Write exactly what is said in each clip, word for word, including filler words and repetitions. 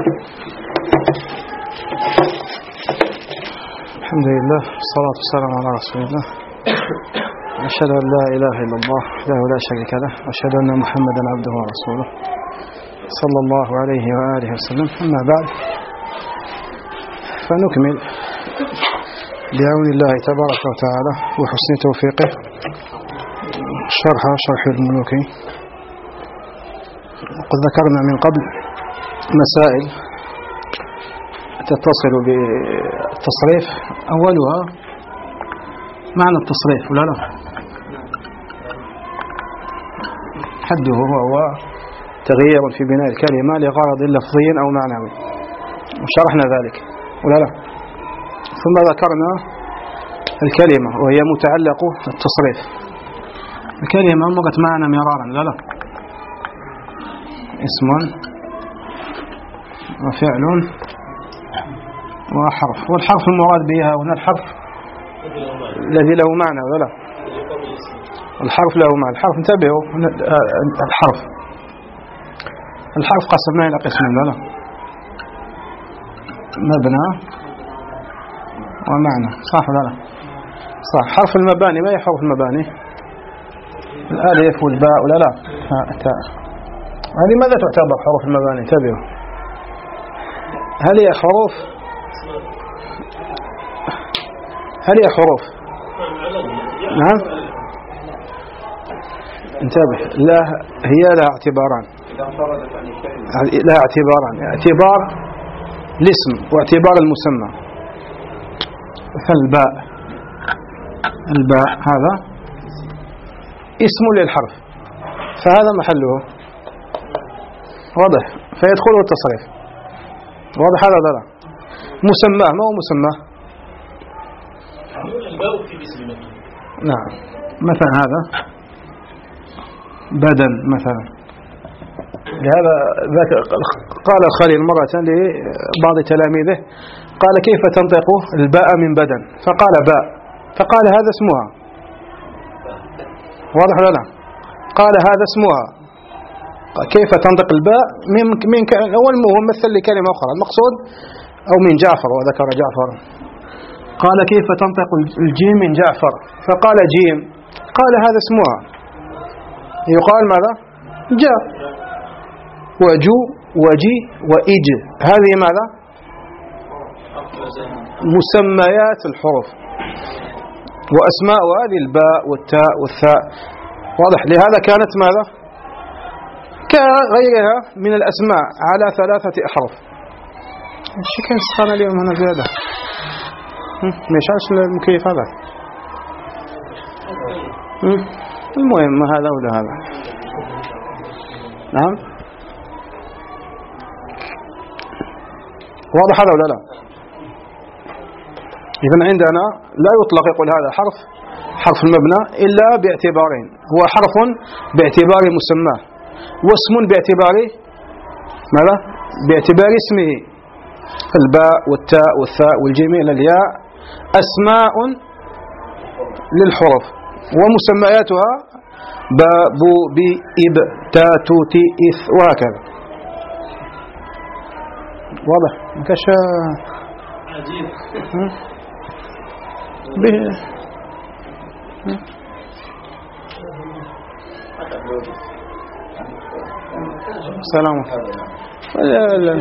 الحمد لله والصلاة والسلام على رسول الله. أشهد أن لا إله إلا الله وحده لا شريك له، وأشهد أن محمدا عبده ورسوله صلى الله عليه وآله وسلم. أما بعد، فنكمل بعون الله تبارك وتعالى وحسن توفيقه شرح شرح الملوكي. وقد ذكرنا من قبل مسائل تتصل بالتصريف. أولها معنى التصريف ولا لا؟ حده هو تغيير في بناء الكلمة لغرض لفظي أو معنوي، وشرحنا ذلك ولا لا؟ ثم ذكرنا الكلمة وهي متعلق التصريف. الكلمة مرت معنا مرارا لا لا؟ اسم وفعل وحرف، والحرف المراد بها هنا الحرف الذي له معنى ولا لا؟ الحرف له معنى. الحرف انتبهوا، الحرف الحرف قسمناه إلى قسمين لا لا؟ مبنى ومعنى، صح ولا لا؟ صح. حرف المباني، ما هي حروف المباني؟ الألف والباء ولا لا؟ تاء. هذه ماذا تعتبر حروف المباني؟ انتبهوا، هل هي حروف هل هي حروف نعم انتبه، لا هي لها اعتباران لها اعتباران اعتبار الاسم واعتبار المسمى. فالباء الباء هذا اسم للحرف، فهذا محله واضح، فيدخله التصريف. واضح هذا ولا لا؟ مسماه، ما هو مسماه؟ نعم. مثلا هذا بدن مثلا. لهذا قال الخليل مرة لبعض تلاميذه، قال كيف تنطق الباء من بدن؟ فقال باء، فقال هذا اسمها. واضح ولا لا؟ قال هذا اسمها. كيف تنطق الباء من من أول هو مثل لكلمة أخرى المقصود، أو من جعفر، وذكر جعفر. قال كيف تنطق الجيم من جعفر؟ فقال جيم، قال هذا اسمها. يقال ماذا؟ جاء وجو وجي وإج، هذه ماذا؟ مسميات الحروف وأسماء هذه الباء والتاء والثاء. واضح. لهذا كانت ماذا؟ كغيرها من الأسماء على ثلاثة أحرف. ايش كان سخان اليوم هنا زيادة؟ ليش عاش المكيف هذا؟ المهم هذا ولا هذا؟ نعم. واضح هذا ولا لا؟ إذن عندنا لا يطلق يقول هذا حرف حرف المبنى إلا باعتبارين، هو حرف باعتبار مسماه، واسم باعتبار ماذا؟ باعتبار اسمه. الباء والتاء والثاء والجيم إلى الياء أسماء للحروف، ومسمياتها باء بو بي إب تا تو تي إث وهكذا. واضح؟ مكاش عجيب به. سلام. لا لا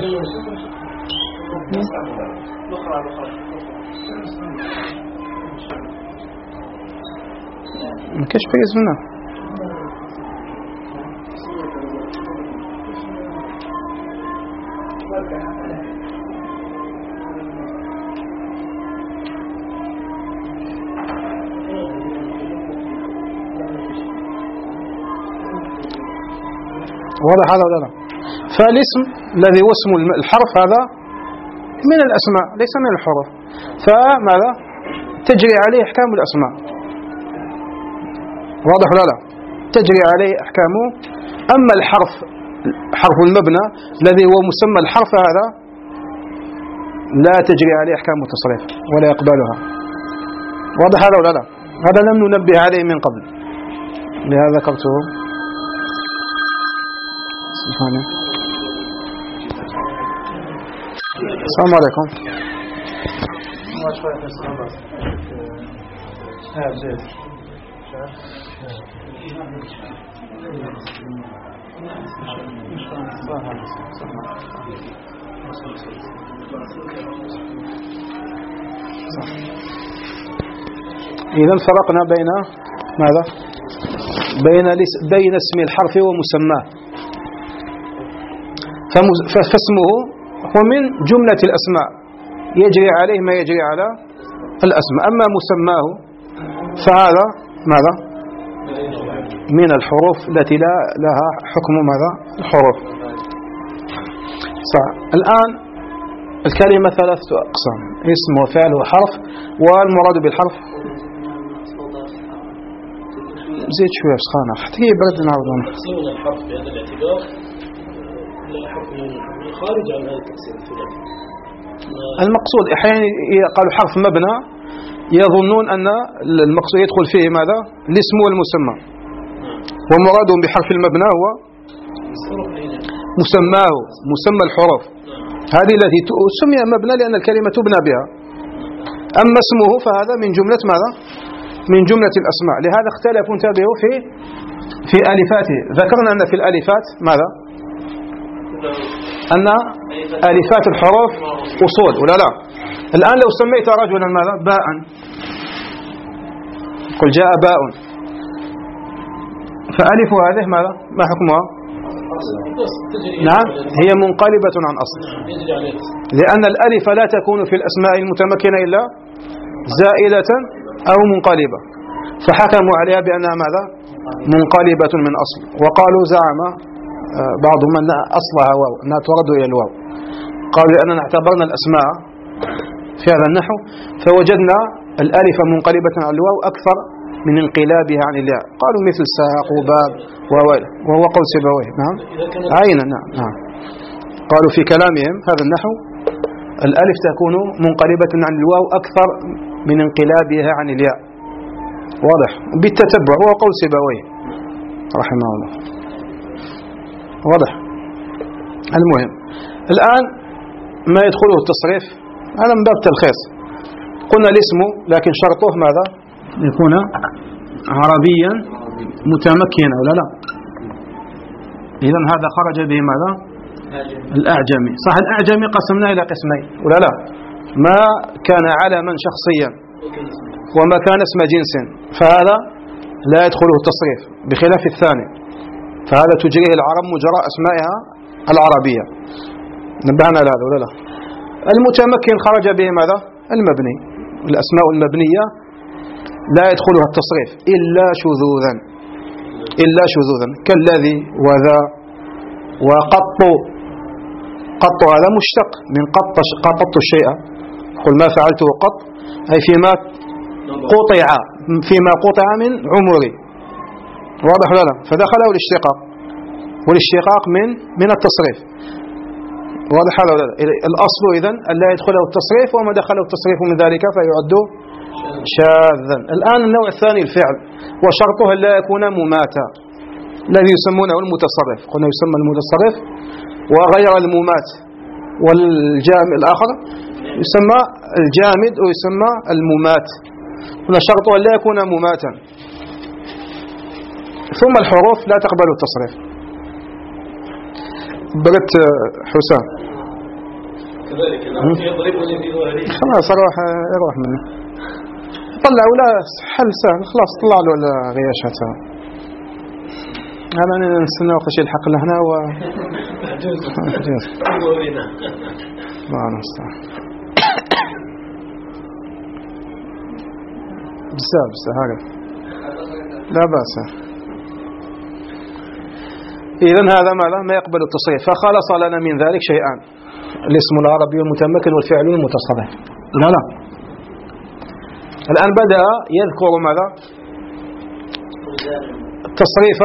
مكاش فايز منه. واضح هذا ولا لا؟ فالاسم الذي هو اسم الحرف هذا من الأسماء ليس من الحروف، فماذا؟ تجري عليه أحكام الأسماء. واضح ولا لا؟ تجري عليه أحكامه. أما الحرف حرف المبنى الذي هو مسمى الحرف هذا لا تجري عليه أحكام التصريف ولا يقبلها. واضح هذا ولا لا؟ هذا لم ننبه عليه من قبل، لهذا ذكرته. السلام عليكم. إذا فرقنا بين ماذا؟ بين بين اسم الحرف ومسماه. فاسمه هو من جملة الأسماء يجري عليه ما يجري على الأسماء. أما مسماه فهذا ماذا؟ من الحروف التي لا لها حكم ماذا؟ الحروف. صح. الآن الكلمة ثلاثة أقسام: اسم وفعل وحرف. والمراد بالحرف زيد شوية سخانة حتى يبرد نعاودون. تقسيم الحرف بهذا الاعتبار لا حكم خارج عن هذا التقسيم الثلاثي. المقصود أحيانا قالوا حرف مبنى يظنون أن المقصود يدخل فيه ماذا؟ الاسم والمسمى. ومرادهم بحرف المبنى هو مسماه، مسمى الحروف هذه التي سمي مبنى لأن الكلمة تبنى بها. أما اسمه فهذا من جملة ماذا؟ من جملة الأسماء. لهذا اختلفوا انتبهوا في في آلفاته. ذكرنا أن في الآلفات ماذا؟ أن آلفات الحروف أصول ولا لا؟ الآن لو سميت رجلا ماذا؟ باء، قل جاء باء، فألف هذه ماذا؟ ما حكمها؟ نعم هي منقلبة عن أصل، لأن الألف لا تكون في الأسماء المتمكنة إلا زائدة أو منقلبة، فحكموا عليها بأنها ماذا؟ منقلبة من أصل. وقالوا زعم بعضهم أن أصلها واو، أنها ترد إلى الواو. قالوا لأننا اعتبرنا الأسماء في هذا النحو فوجدنا الألف منقلبة عن الواو أكثر من انقلابها عن الياء. قالوا مثل ساق وباب وهو قول سيبويه. نعم عينا. نعم نعم قالوا في كلامهم هذا النحو الألف تكون منقلبة عن الواو أكثر من انقلابها عن الياء. واضح بالتتبع، هو قول سيبويه رحمه الله. واضح. المهم الآن ما يدخله التصريف هذا من باب تلخيص. قلنا الاسم لكن شرطه ماذا؟ يكون عربيا متمكنا ولا لا؟ إذا هذا خرج به ماذا؟ الأعجمي. صح الأعجمي قسمناه إلى قسمين ولا لا؟ ما كان علما شخصيا وما كان اسم جنس فهذا لا يدخله التصريف بخلاف الثاني، فهذا تجريه العرب مجرى أسمائها العربية. نبهنا على هذا ولا لا؟ المتمكن خرج به ماذا؟ المبني. الأسماء المبنية لا يدخلها التصريف إلا شذوذا، إلا شذوذا كالذي وذا وقط. قط هذا مشتق من قط، قطت الشيء، قل ما فعلته قط أي فيما قطع، فيما قطع من عمري. واضح ولا لا؟ فدخله الاشتقاق، والاشتقاق من من التصريف. واضح ولا لا؟ الأصل إذن أن لا يدخله التصريف، وما دخله التصريف من ذلك فيعد شاذا. الآن النوع الثاني الفعل، وشرطه لا يكون مماتا، الذي يسمونه المتصرف. قلنا يسمى المتصرف وغير الممات والجامد الآخر يسمى الجامد ويسمى الممات. قلنا شرطه لا يكون مماتا. ثم الحروف لا تقبل التصريف. بلت حسام كذلك يضربني في ظهري خلاص روح يروح منه. طلع ولا حل سهل خلاص، طلع له الغياشات. أنا نستنى وقت شيء الحق لهنا و عجوز الله المستعان. بسا بسا هذا لا بأس. إذن هذا ماذا؟ ما يقبل التصريف. فخلص لنا من ذلك شيئان: الاسم العربي المتمكن والفعل المتصرف. لا لا الآن بدأ يذكر ماذا؟ التصريف.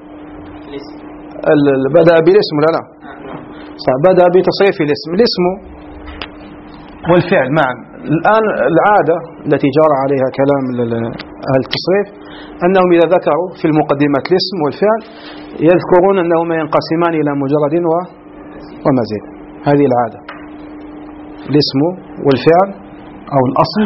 بدأ بالاسم لا لا صح، بدأ بتصريف الاسم، الاسم والفعل معا. الآن العادة التي جرى عليها كلام أهل التصريف أنهم إذا ذكروا في المقدمة الاسم والفعل يذكرون أنهما ينقسمان إلى مجرد ومزيد. هذه العادة. الاسم والفعل أو الأصل.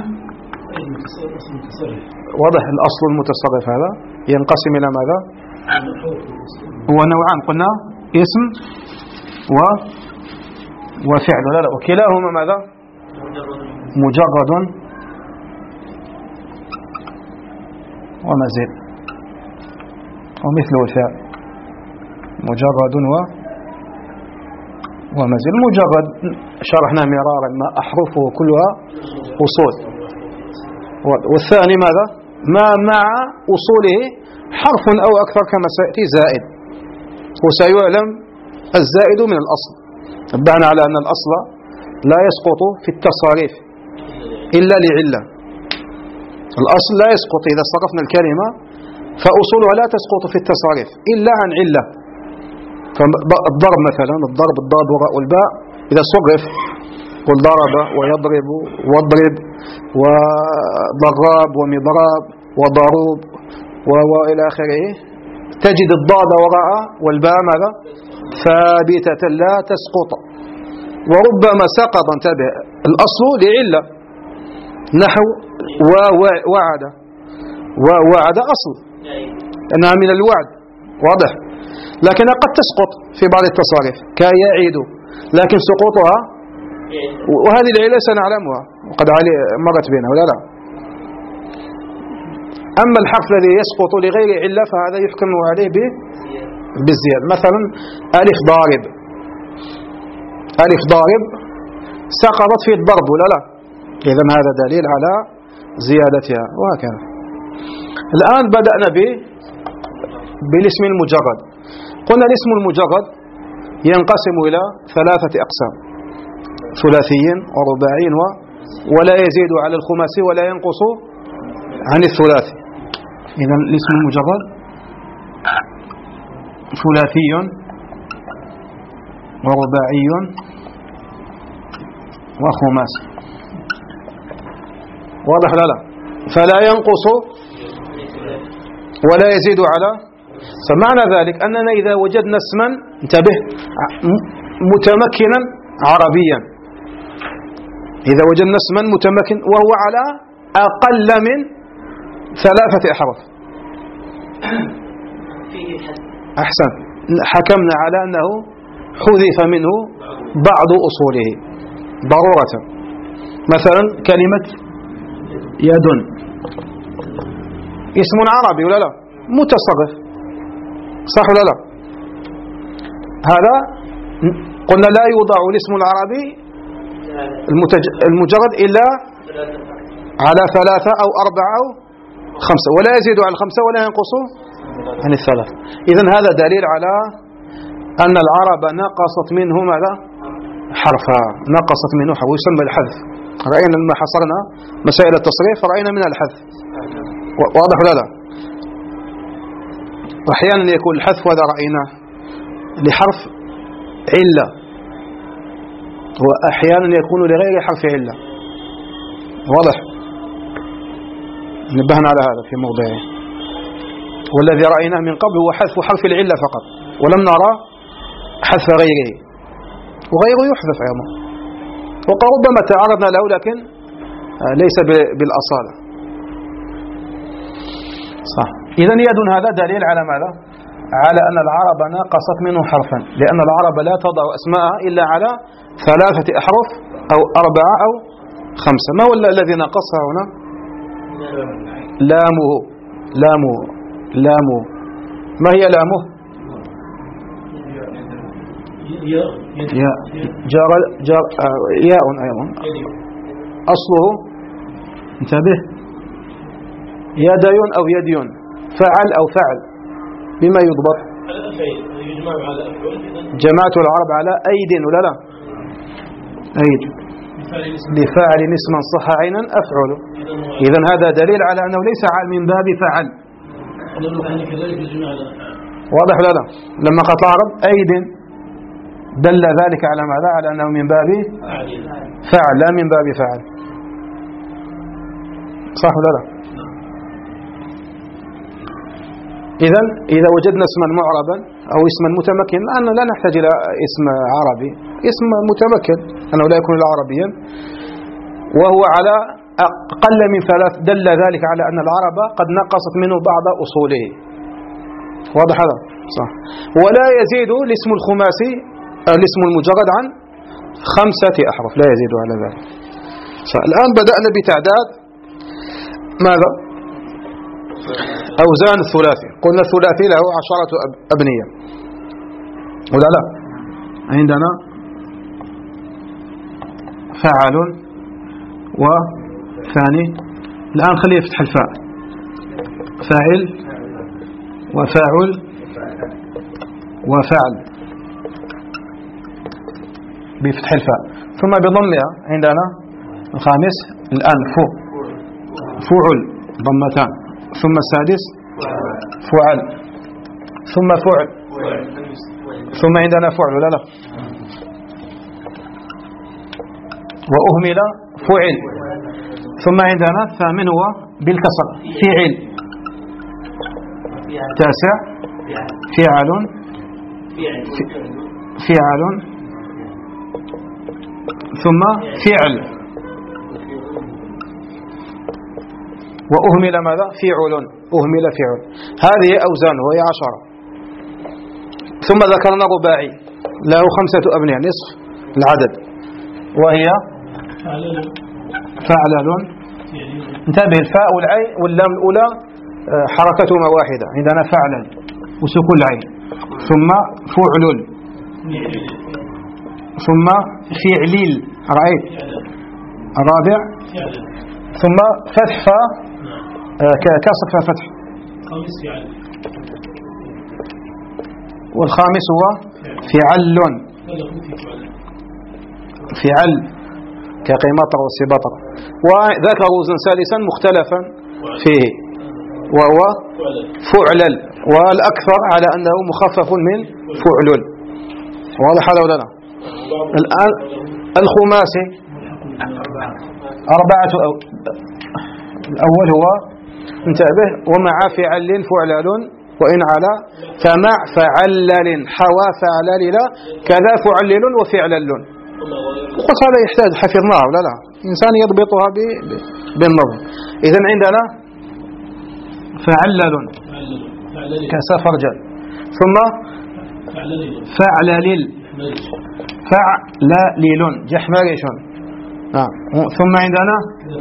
واضح. الأصل المتصرف هذا ينقسم إلى ماذا؟ هو نوعان قلنا، اسم و وفعل. لا لا وكلاهما ماذا؟ مجرد ومزيد، ومثله الفعل مجرد و ومزيد. مجرد شرحنا مرارا ما أحرفه كلها أصول. والثاني ماذا؟ ما مع أصوله حرف أو أكثر كما سيأتي زائد، وسيعلم الزائد من الأصل. نبهنا على أن الأصل لا يسقط في التصاريف إلا لعلة. الأصل لا يسقط إذا صرفنا الكلمة، فأصولها لا تسقط في التصاريف إلا عن علة. فالضرب مثلا، الضرب الضاد والراء والباء إذا صرف قل ضرب ويضرب واضرب وضراب ومضراب وضروب وإلى آخره، تجد الضاد وراء والباء ماذا؟ ثابتة لا تسقط. وربما سقط، انتبه، الأصل لعلة، نحو ووعد. ووعد أصل أنها من الوعد، واضح، لكنها قد تسقط في بعض التصاريف كيعيد، لكن سقوطها وهذه العلة سنعلمها وقد مرت بنا ولا لا. أما الحرف الذي يسقط لغير علة فهذا يحكم عليه بالزيادة. مثلا ألف ضارب، ألف ضارب سقطت في الضرب ولا لا؟ إذن هذا دليل على زيادتها، وهكذا. الآن بدأنا به بالاسم المجرد. قلنا الاسم المجرد ينقسم إلى ثلاثة أقسام: ثلاثي ورباعي ولا يزيد على الخماسي ولا ينقص عن الثلاثي. إذن الاسم المجرد ثلاثي ورباعي وخماسي، واضح لا لا؟ فلا ينقص ولا يزيد على. فمعنى ذلك أننا إذا وجدنا اسما، انتبه، متمكنا عربيا، إذا وجدنا اسما متمكن وهو على أقل من ثلاثة أحرف، أحسن، حكمنا على أنه حذف منه بعض أصوله ضرورة. مثلا كلمة يد اسم عربي ولا لا؟ متصرف، صح ولا لا؟ هذا قلنا لا يوضع الاسم العربي المجرد إلا على ثلاثة أو أربعة أو خمسة، ولا يزيد على الخمسة ولا ينقص عن الثلاثة. إذن هذا دليل على أن العرب نقصت منه ماذا؟ حرفا، نقصت منه حرف، يسمى الحذف. رأينا لما حصرنا مسائل التصريف رأينا منها الحذف، واضح ولا لا؟ وأحيانا يكون الحذف، وهذا رأيناه، لحرف علة، وأحيانا يكون لغير حرف علة، واضح؟ نبهنا على هذا في موضعه. والذي رأيناه من قبل هو حذف حرف العلة فقط، ولم نرى حذف غيره، وغيره يحذف أيضا، وربما تعرضنا له لكن ليس بالأصالة، صح. إذن يد هذا دليل على ماذا؟ على أن العرب نقصت منه حرفا، لأن العرب لا تضع أسماء إلا على ثلاثة أحرف أو أربعة أو خمسة. ما هو الذي نقصها هنا؟ لامه. لامه لامه ما هي لامه؟ ياء جار جار ياء أيضا أصله، انتبه، يدي أو يدي، فعل أو فعل، بما يضبط؟ جماعة العرب على أيد ولا لا؟ أيد لفاعل اسما صح عينا أفعل. إذن هذا دليل على أنه ليس من باب فعل، واضح ولا لا؟ لما قال العرب أيد دل ذلك على ماذا؟ على أنه من باب فعل لا من باب فعل، صح ولا لا؟ إذن إذا وجدنا اسما معربا أو اسما متمكنا أنه لا نحتاج إلى اسم عربي، اسم متمكن أنه لا يكون عربيا وهو على أقل من ثلاث، دل ذلك على أن العرب قد نقصت منه بعض أصوله. واضح هذا؟ صح. ولا يزيد الاسم الخماسي الاسم المجرد عن خمسة أحرف، لا يزيد على ذلك. صح. الآن بدأنا بتعداد ماذا؟ أوزان الثلاثي. قلنا الثلاثي له عشرة أبنية ولا لا؟ عندنا فاعل وثاني، الآن خليه يفتح الفاء، فاعل وفاعل وفعل بفتح الفاء، ثم بضمها عندنا الخامس الآن فو فعل ضمتان، ثم السادس فعل، ثم فعل، ثم عندنا فعل لا لا وأهمل فعل، ثم عندنا الثامن هو بالكسر فعل، تاسع فعل فعل، ثم فعل، وأهمل ماذا؟ فعل، أهمل فعل. هذه أوزانه وهي عشرة. ثم ذكرنا رباعي له خمسة أبنية نصف العدد، وهي فعلل. انتبه، الفاء والعين واللام الأولى حركتهما واحدة، عندنا فعلل وسكون العين، ثم فعلل، ثم فعليل، رأيت الرابع، ثم فتح فاء كسر فاء فتح، والخامس هو فعل فعل كقيمطر والسباطر. وذكر وزن ثالثا مختلفا فيه وهو فعلل، والأكثر على أنه مخفف من فعلل. واضح هذا ولا لا؟ الآن الخماسي أربعة أو الأول هو انتبه ومع فعل فعلل وإن على فمع فعلل حوى فعلل لا كذا فعلل وفعلل. وقلت هذا يحتاج حفظناه ولا لا؟ إنسان يضبطها بالنظم. إذن عندنا فعلل كسفرجل، ثم فعلل فعلل جحمريش، نعم. ثم عندنا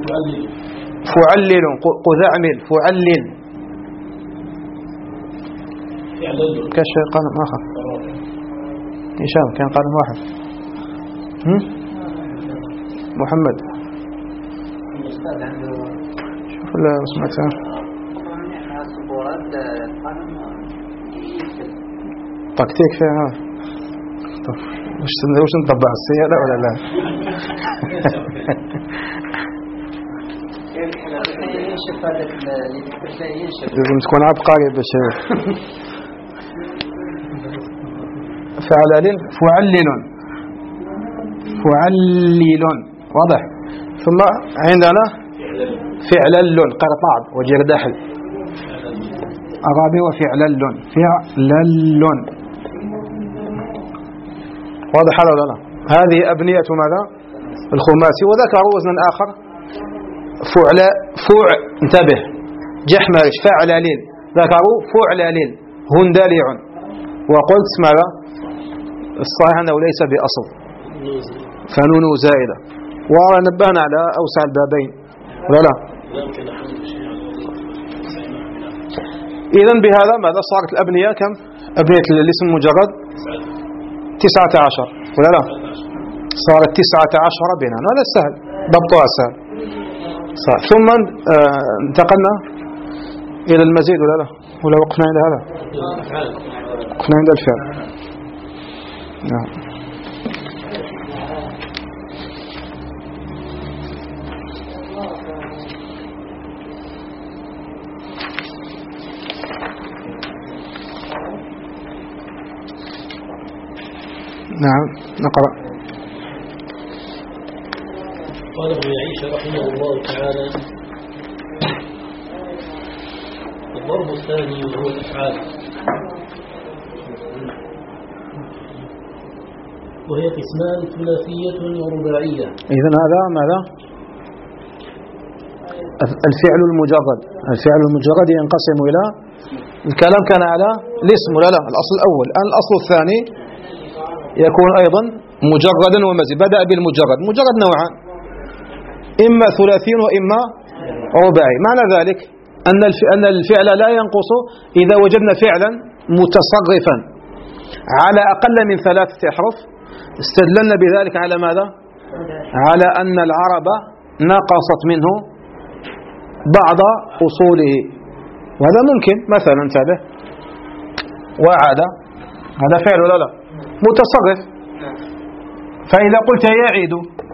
فعلل قذعمل فعلل كشف قلم آخر هشام كان قلم واحد. محمد شوف لا سمعت تكتيك فيها. وش وش نطبع السيارة ولا لا؟ لازم تكون عبقري باش فعلل فعلل فعلل واضح. ثم عندنا فعلل قرطاع وجردحل أرابي وفعلل فعلل. واضح هذا ولا لا؟ هذه أبنية ماذا؟ الخماسي. وذكر وزنا آخر فعل فوع انتبه جحمرش فعللين، ذكروا فعللين هندلع، وقلت ماذا؟ الصحيح أنه ليس بأصل فنون زائدة، ونبهنا على أوسع البابين ولا لا؟ إذن بهذا ماذا صارت الأبنية كم؟ أبنية الاسم المجرد تسعة عشر ولا لا؟ صارت تسعة عشر بناء، هذا سهل ضبطها سهل. صح. ثم انتقلنا إلى المزيد ولا لا؟ ولا وقفنا عند هذا؟ وقفنا عند الفعل. نعم. نعم نقرأ. قال ابن عيسى رحمه الله تعالى: الضرب الثاني وهو الأفعال، وهي قسمان ثلاثية ورباعية. إذن هذا ماذا؟ الفعل المجرد. الفعل المجرد ينقسم إلى، الكلام كان على الاسم ولا لا؟ الأصل الأول. الآن الأصل الثاني يكون أيضا مجردا ومزيد. بدأ بالمجرد. مجرد نوعان، إما ثلاثي وإما رباعي. معنى ذلك أن الفعل لا ينقص إذا وجدنا فعلا متصرفا على أقل من ثلاثة أحرف. استدللنا بذلك على ماذا؟ على أن العرب نقصت منه بعض أصوله، وهذا ممكن. مثلا انتبه، وعد، هذا فعل ولا لا؟ متصرف. فإذا قلت يعيد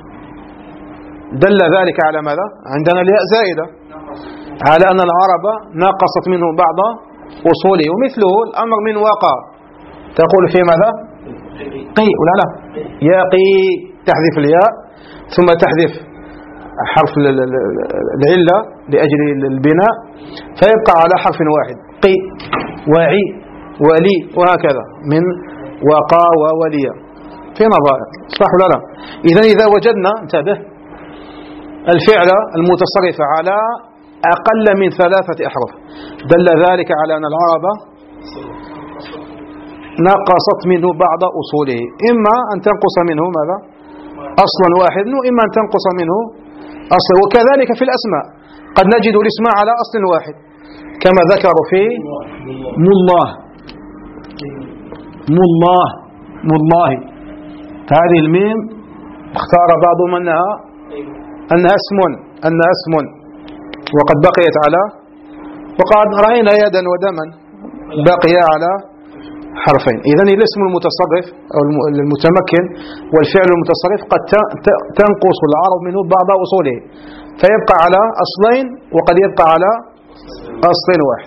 دل ذلك على ماذا؟ عندنا الياء زائدة، على أن العرب نقصت منه بعض أصوله. ومثله الأمر من وقع، تقول في ماذا؟ قي ولا لا؟ يقي، تحذف الياء ثم تحذف حرف العلة لأجل البناء، فيبقى على حرف واحد، قي وعي ولي، وهكذا من وقى وولي في نظائر. صح ولا لا؟ إذا إذا وجدنا، انتبه، الفعل المتصرف على أقل من ثلاثة أحرف دل ذلك على أن العرب نقصت منه بعض أصوله، إما أن تنقص منه ماذا؟ أصلا واحد، وإما أن تنقص منه أصلا. وكذلك في الأسماء قد نجد الاسم على أصل واحد، كما ذكروا في مالله. مالله مالله، هذه الميم اختار بعضهم أنها أنها اسم أنها اسم وقد بقيت على، وقد رأينا يدا ودما بقي على حرفين. إذن الاسم المتصرف أو المتمكن والفعل المتصرف قد تنقص العرب منه بعض أصوله، فيبقى على أصلين وقد يبقى على أصل واحد.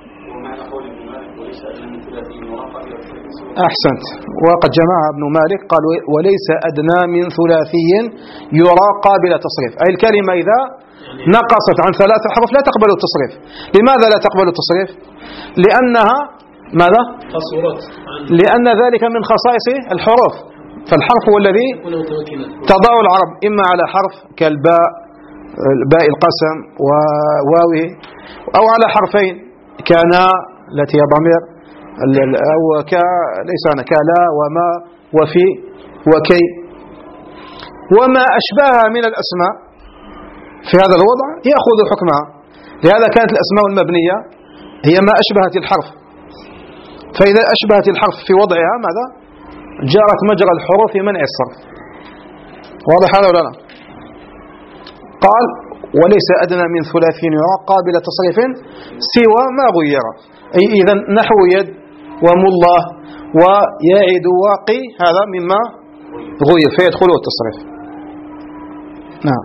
أحسنت. وقد جمع ابن مالك قال وليس أدنى من ثلاثي يرى قابل تصريف، أي الكلمة إذا نقصت عن ثلاثة حروف لا تقبل التصريف. لماذا لا تقبل التصريف؟ لأنها ماذا؟ لأن ذلك من خصائص الحروف، فالحرف هو الذي تضع العرب إما على حرف كالباء، باء القسم وواوه، أو على حرفين كانا التي هي ضمير، أو كا ليس أنا كلا وما وفي وكي وما أشبهها من الأسماء. في هذا الوضع يأخذ حكمها. لهذا كانت الأسماء المبنية هي ما أشبهت الحرف، فإذا أشبهت الحرف في وضعها ماذا؟ جرت مجرى الحروف في منع الصرف. واضح هذا ولا لا؟ قال وليس أدنى من ثلاثين يرى قابل تصريف سوى ما غير. أي إذا نحو يد ومالله ويعد واقي هذا مما غير فيدخله التصريف. نعم.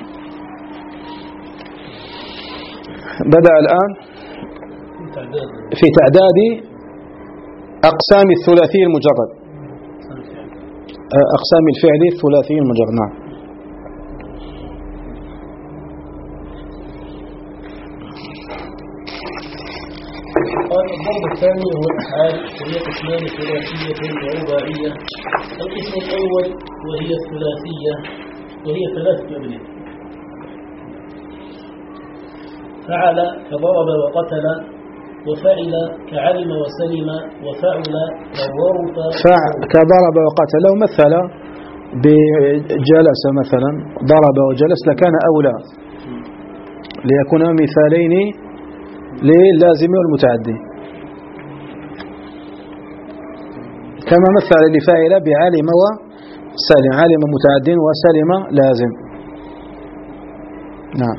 بدأ الآن في تعداد أقسام الثلاثي المجرد، أقسام الفعل الثلاثي المجرد. نعم. قال الضرب الثاني هو الأفعال، وهي قسمان ثلاثية ورباعية. القسم الأول وهي الثلاثية، وهي ثلاثة أبنية: فعل كضرب وقتل، وفعل كعلم وسلم، وفعل كظرف كضرب وقتل. ومثل بجلس مثلا، ضرب وجلس لكان أولى ليكون مثالين للازم والمتعدي، كما مثل لفاعل بعلم وسلم، علم متعد وسلم لازم. نعم.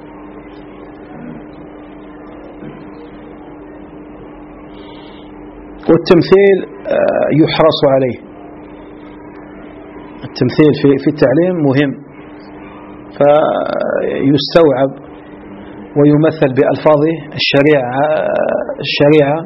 والتمثيل يحرص عليه. التمثيل في في التعليم مهم، فيستوعب ويمثل بألفاظ الشريعة الشريعة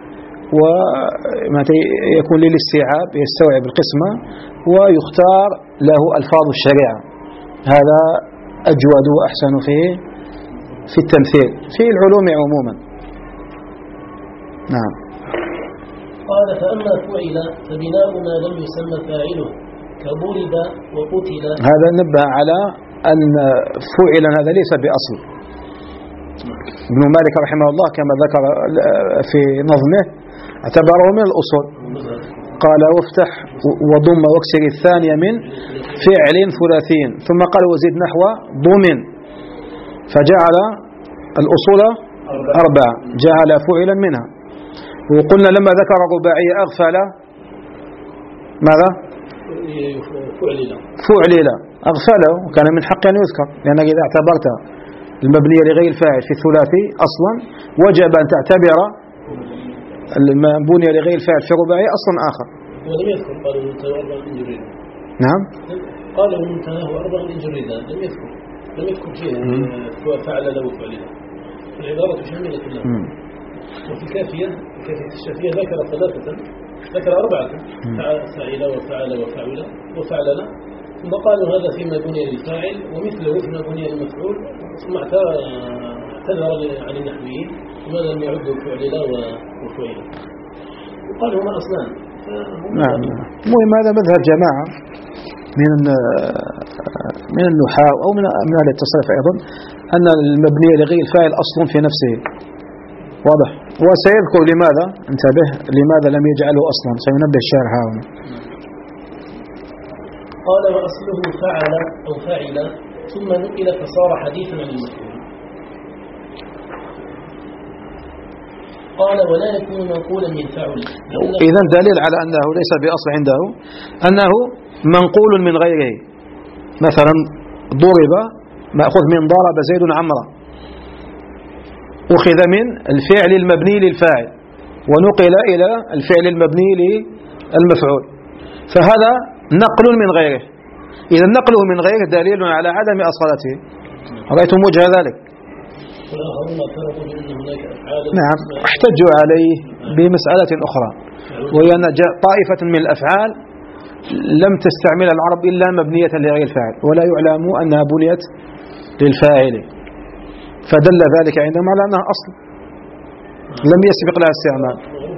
ويكون للاستيعاب، يستوعب القسمة ويختار له ألفاظ الشريعة. هذا أجود وأحسن في في التمثيل في العلوم عموما. نعم. قال فأما فعل فبناء ما لم يسمى فاعله كضرب وقتل. هذا نبه على أن فعل هذا ليس بأصل. ابن مالك رحمه الله كما ذكر في نظمه اعتبره من الأصول، قال وافتح وضم واكسر الثانية من فعل ثلاثي، ثم قال وزيد نحو ضمن، فجعل الأصول أربعة، جعل فعلا منها. وقلنا لما ذكر الرباعية أغفل ماذا؟ فعل أغفله، وكان من حق أن يذكر، لأنك إذا اعتبرت المبني لغير الفاعل في الثلاثي أصلا وجب أن تعتبر المبني لغير الفاعل في الرباعي أصلا آخر. ولم يذكر قال المنتهى أربعا إن جريدا. نعم. قال المنتهى أربعا إن جريدا، لم يذكر لم يذكر شيء فعل له فعل له، العبارة شاملة كلها. وفي الكافية كافية الشافية ذكر ثلاثة، ذكر أربعة، فعل وفعل وفعل وفعل، ثم قالوا هذا فيما بني للفاعل ومثله فيما بني للمفعول، ثم اعتذر عن النحويين وماذا لم يعدوا فعل لا وفعل، وقالوا هما أصلان. نعم. المهم هذا مذهب جماعة من من النحاة أو من من أهل التصريف أيضا، أن المبني لغير الفاعل أصل في نفسه، واضح. وسيذكر لماذا، انتبه لماذا لم يجعله أصلا، سينبه الشارح هنا. قال وأصله فعل أو فاعل ثم نقل فصار حديثا عن المفعول. قال ولا يكون منقولا من فعل. إذن دليل على أنه ليس بأصل عنده أنه منقول من غيره. مثلا ضرب مأخذ من ضرب زيد عمرا، أخذ من الفعل المبني للفاعل ونقل إلى الفعل المبني للمفعول، فهذا نقل من غيره. إذا نقله من غيره دليل على عدم أصالته. رأيتم وجه ذلك؟ نعم. احتجوا عليه بمسألة أخرى، وهي أن طائفة من الأفعال لم تستعمل العرب إلا مبنية لغير الفاعل، ولا يعلم أنها بنيت للفاعل، فدل ذلك عندهم على أنها أصل لم يسبق لها استعمال.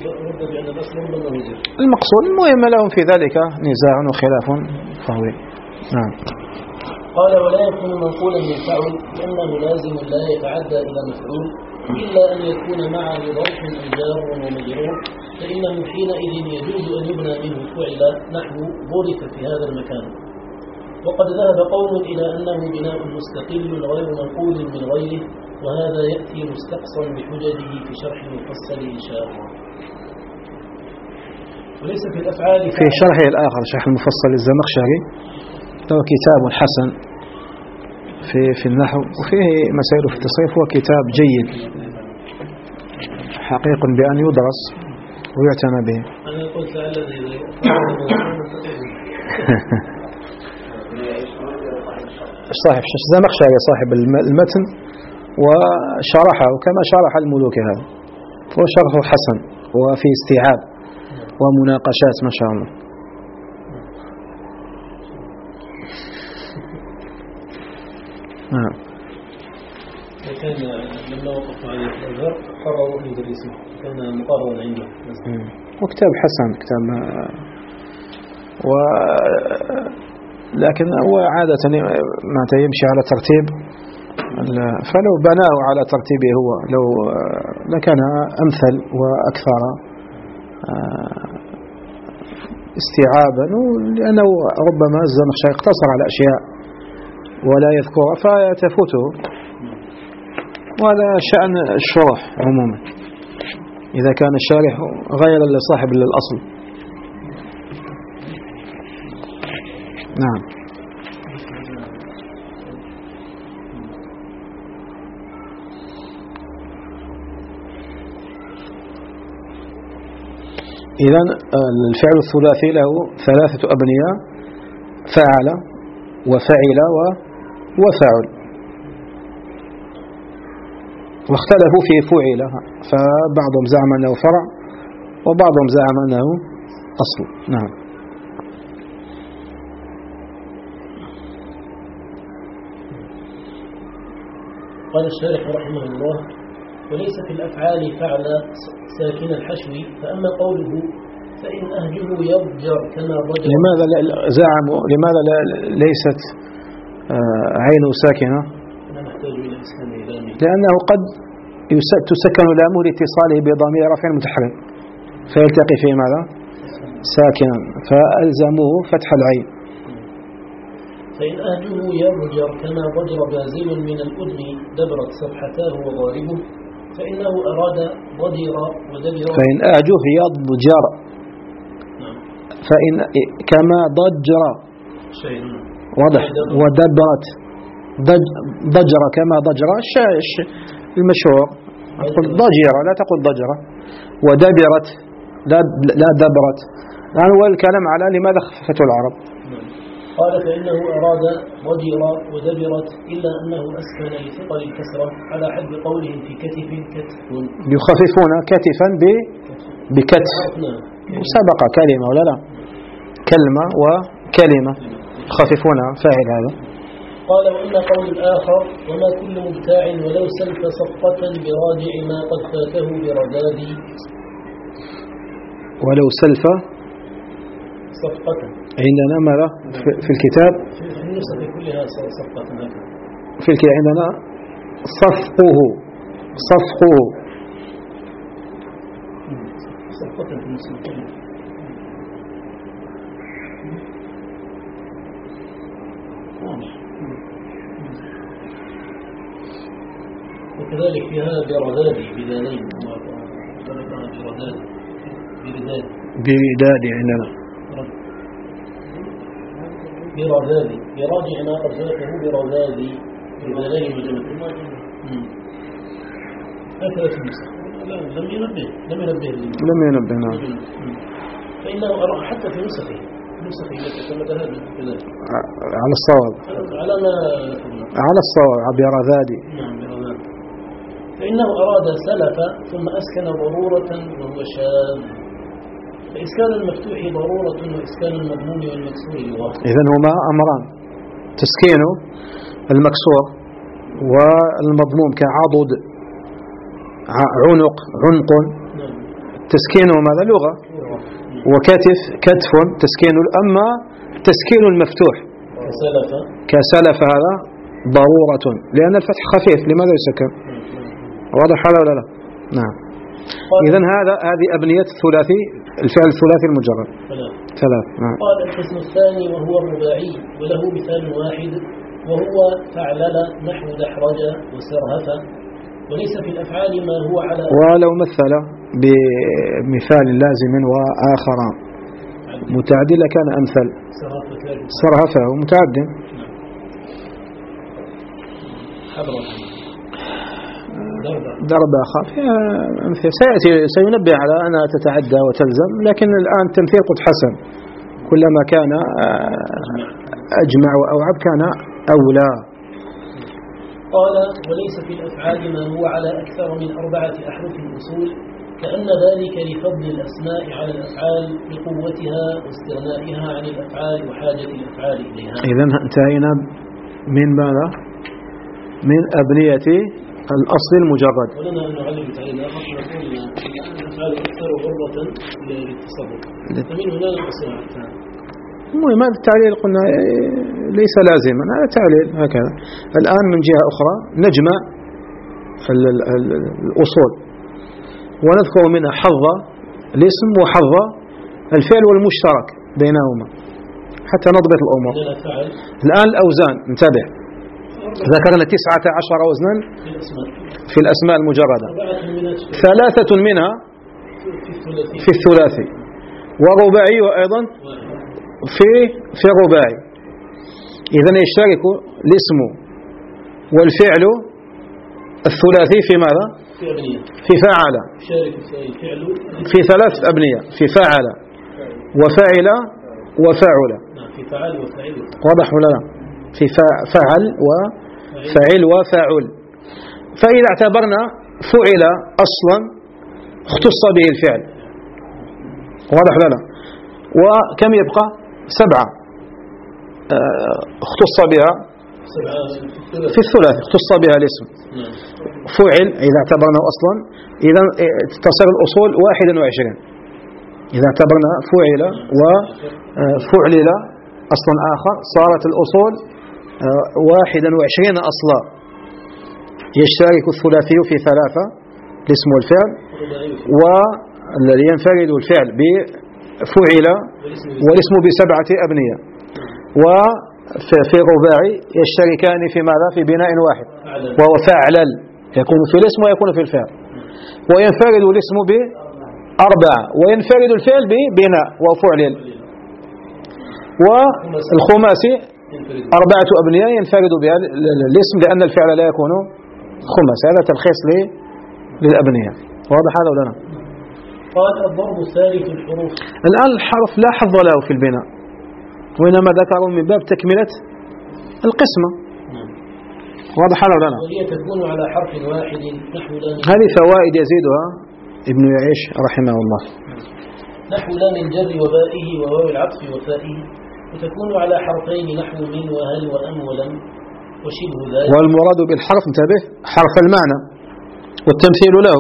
المقصود المهم لهم في ذلك نزاع وخلاف فهو. نعم. قال ولا يكون منقولا من فعل لأنه لازم لا يتعدى إلى مفعول إلا أن يكون معه ظرف أو جار ومجرور، فإنه حينئذ يجوز أن يبنى منه فعل نحو ضرب في هذا المكان. وقد ذهب قوم إلى أنه بناء مستقل غير منقول من غيره، وهذا يأتي مستقصا بحججه في شرح المفصل إن شاء الله. وليس في الأفعال في شرحه الآخر شرح المفصل الزمخشري له كتاب حسن في في النحو وفيه مسائل في التصريف، هو كتاب جيد حقيق بأن يدرس ويعتنى به. أنا قلت الذي صاحب الزمخشري صاحب المتن وشرحه كما شرح الملوك، هذا هو شرحه حسن وفي استيعاب ومناقشات ما شاء الله. نعم. وكان لما وقف عليه الأزهر قرروا أن يدرسوه، كان مقررا عنده. وكتاب حسن كتاب و لكن هو عادة ما يمشي على ترتيب، فلو بناه على ترتيبه هو لو لكان أمثل وأكثر استيعابا، لأنه ربما الزمخشري اقتصر على أشياء ولا يذكر فتفوته، وهذا شأن الشرح عموما إذا كان الشارح غير لصاحب للأصل. نعم. إذن الفعل الثلاثي له ثلاثة أبنية: فعل وفعل وفعل، واختلفوا في فعل، فبعضهم زعم أنه فرع وبعضهم زعم أنه أصل. نعم. قال الشارح رحمه الله: وليس في الأفعال فعل ساكن الحشو. فأما قوله فإن أهجه يضجر كما ضجر. لماذا زعموا لماذا ليست عينه ساكنة؟ أنا محتاج إلى إسكان لامه، لأنه قد تسكن لامه لاتصاله بضمير رفع متحرك فيلتقي في ماذا؟ ساكنا، فألزموه فتح العين. فإن أهجه يضجر كما ضجر بازل من الأذن دبرت صفحتاه وضاربه. فإنه أراد ضجر ودبر. فإن أهجه يضجر فإن كما ضجر واضح، ودبرت ضجر كما ضجر الشاش المشهور تقول ضجر لا تقول ضجرة، ودبرت لا لا دبرت. الآن هو الكلام على لماذا خففته العرب. قال فإنه أراد ضجر ودبرت إلا أنه أسكن لثقل الكسرة على حد قولهم في كتف كتف. يخففون كتفا بكتف، سبق كلمة ولا لا؟ كلمة وكلمة خففونها فاعل هذا. قال وإن قول الآخر وما كل مبتاع ولو سلف صفقة براجع ما قد فاته برداد. ولو سلف صفقة عندنا ماذا في الكتاب؟ في النسخ كلها صفقة هكذا. في الكتاب عندنا صفقه صفقه صفقة في النسخ كلها. وكذلك فيها بردادي بدانين بردادي بردادي بردادي عندنا بردادي براجع ما قد فاته بردادي بدانين وجمع. هكذا في المسح لم ينبه لم ينبه لم ينبه نعم. فإنه أرى حتى في نسخه نسخه كما ذهب على الصواب على ما على الصواب بردادي. نعم بردادي. فإنه أراد سلف ثم أسكن ضرورة وهو شاذ. فإسكان المفتوح ضرورة وإسكان المضموم والمكسور لغة. إذن هما أمران، تسكين المكسور والمضموم كعضد عنق عنق تسكينه ماذا لغة، وكتف كتف تسكين. أما تسكين المفتوح كسلف كسلف هذا ضرورة لأن الفتح خفيف لماذا يسكن؟ واضح هذا ولا لا؟ نعم. إذن هذا هذه أبنية الثلاثي الفعل الثلاثي المجرد ثلاث. نعم. قال القسم الثاني وهو الرباعي وله مثال واحد وهو فعلل نحو دحرج وسرهف. وليس في الأفعال ما هو على ولو مثل بمثال لازم وآخر متعدل كان أمثل. سرهف ومتعد. ضرب آخر سيأتي سينبه على أنها تتعدى وتلزم، لكن الآن التمثيل قد حسن كلما كان أجمع وأوعب كان أولى. قال وليس في الأفعال ما هو على أكثر من أربعة أحرف الأصول كأن ذلك لفضل الأسماء على الأفعال لقوتها واستغنائها عن الأفعال وحاجة الأفعال إليها. إذن انتهينا من ماذا؟ من أبنية الأصل المجرد. ولنا أن نعلم تعليم آخر نقول الأفعال أكثر غربة للتصرف فمن هنا نقصر على الفعل. المهم هذا التعليل قلنا ليس لازما، هذا تعليل هكذا. الآن من جهة أخرى نجمع الأصول ونذكر منها حظ الاسم وحظ الفعل والمشترك بينهما حتى نضبط الأمور. الآن الأوزان انتبه، ذكرنا تسعة عشر وزنا في الأسماء المجردة، ثلاثة منها في الثلاثي ورباعي وأيضا في في الرباعي. إذن يشترك الاسم والفعل الثلاثي في ماذا؟ في فعل، في ثلاث أبنية، في فعل وفعل وفعل. واضح ولا لا؟ في فعل وفعل وفعل. فإذا اعتبرنا فعل أصلا اختص به الفعل. واضح ولا لا؟ وكم يبقى؟ سبعة اختص بها في الثلاث اختص بها الاسم. فعل إذا اعتبرنا أصلا إذا تصير الأصول واحدا وعشرين. إذا اعتبرنا فعل وفعلل أصلا آخر صارت الأصول واحدا وعشرين أصلا. يشترك الثلاثي في ثلاثة الاسم والفعل، والذي ينفرد الفعل بفعل والاسم بسبعة أبنية. وفي الرباعي يشتركان في ماذا؟ في بناء واحد وهو فعلل، يكون في الاسم ويكون في الفعل. وينفرد الاسم بأربعة وينفرد الفعل ببناء وفعلل. والخماسي أربعة أبنية ينفرد بها الاسم لأن الفعل لا يكون خمس. هذا تلخيص للأبنية. واضح هذا ولا لا؟ قال الضرب الثالث الحروف. الآن الحرف لا حظ له في البناء، وإنما ذكروا من باب تكملة القسمة. واضح هذا ولا لا؟ وهي تكون على حرف واحد نحو لام. هذه فوائد يزيدها ابن يعيش رحمه الله. نحو لام الجر وبائه وواو العطف وفائه، وتكون على حرفين نحو من وهل وأم ولم وشبه ذلك. والمراد بالحرف انتبه حرف المعنى والتمثيل له.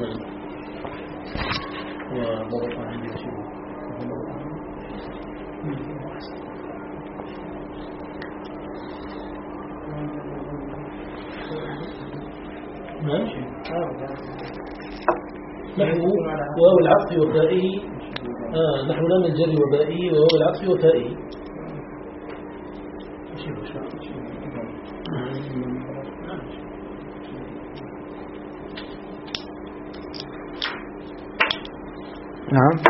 نحو واو العطف وفائه آه نحو لام الجر وبائه وواو العطف وفائه. نعم.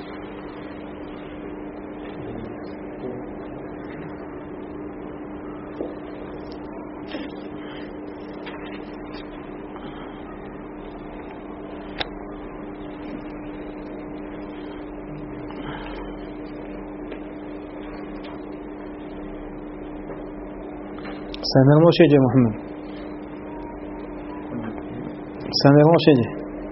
سامر موشيجي محمد سامر موشيجي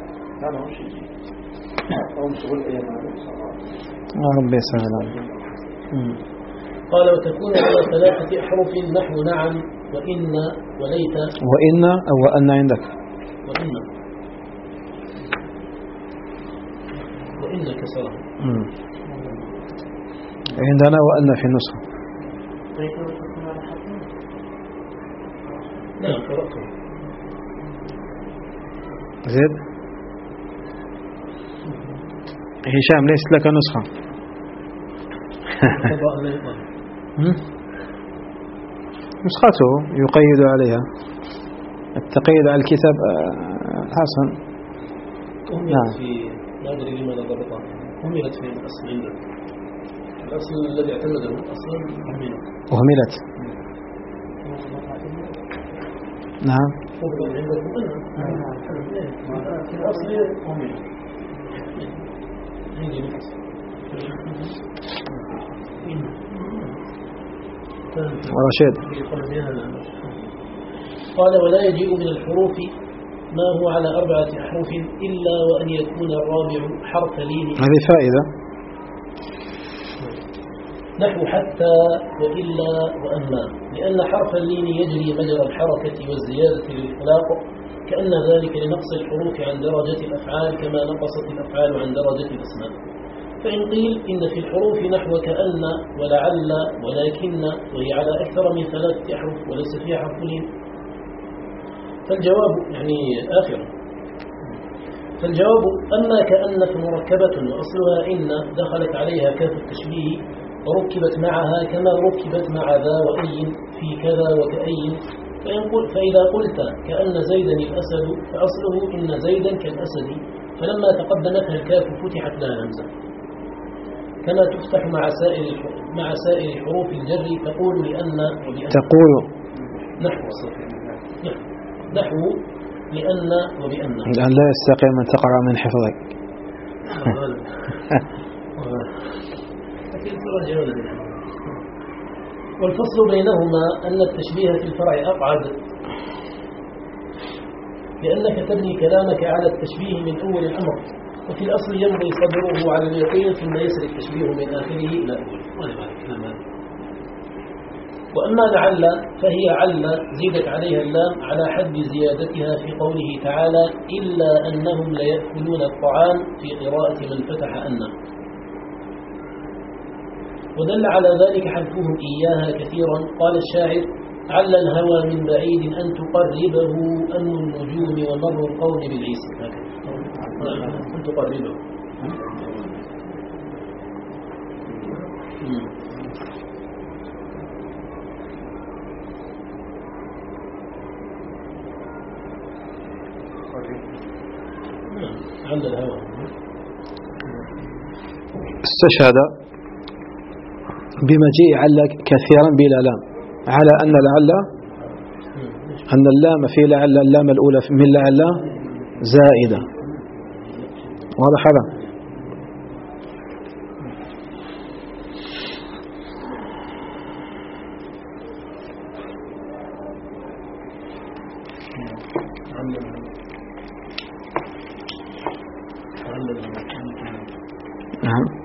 ربي سهلا. قال وتكون على ثلاثة أحرف نحو نعم وإن وليت وإن أو وأن عندك وإن وإن كسرها عندنا وأن في النسخة. نعم قرأته. زيد هشام ليست لك نسخة. نسخته يقيد عليها التقييد على الكتاب حسن. أهملت في لا أدري لماذا ضبطها. أهملت في الأصل عندك. الأصل الذي اعتمده أصلا أهملت. أهملت. نعم. في الأصل أهملت. ورشيد قال ولا يجيء من الحروف ما هو على أربعة أحرف إلا وأن يكون الرابع حرف لين. هذه فائدة. نحو حتى وإلا وأما، لأن حرف اللين يجري مجرى الحركة والزيادة للإطلاق، كأن ذلك لنقص الحروف عن درجة الأفعال كما نقصت الأفعال عن درجة الأسماء. فإن قيل إن في الحروف نحو كأن ولعل ولكن وهي على أكثر من ثلاثة أحرف وليس فيها حرف لين، فالجواب يعني آخر فالجواب أما كأن فمركبة وأصلها إن دخلت عليها كاف التشبيه وركبت معها كما ركبت مع ذا وأي في كذا وكأي. فإذا قلت كأن زيدا الأسد فأصله إن زيدا كالأسد، فلما تقدمتها الكاف فتحت لها همزة، كما تفتح مع سائر مع سائر حروف الجر تقول لأن وبأن. تقول نحو نحو لأن وبأن. الآن لا يستقيم أن تقرأ من حفظك. والفصل بينهما أن التشبيه في الفرع أقعد، لأنك تبني كلامك على التشبيه من أول الأمر، وفي الأصل يمضي صدره على اليقين ثم يسري التشبيه من آخره إلى أول. وأما لعل فهي عل زيدت عليها اللام على حد زيادتها في قوله تعالى إلا أنهم ليأكلون الطعام في قراءة من فتح أن. ودل على ذلك حذفهم إياها كثيرا. قال الشاعر عل الهوى من بعيد أن تقربه أمن النجوم ومر القوم بالعيس. أن تقربه عل الهوى. استشهد بمجيء عل كثيرا بلا لام على أن لعل أن اللام في لعل اللام الأولى من لعل زائدة. واضح هذا؟ نعم.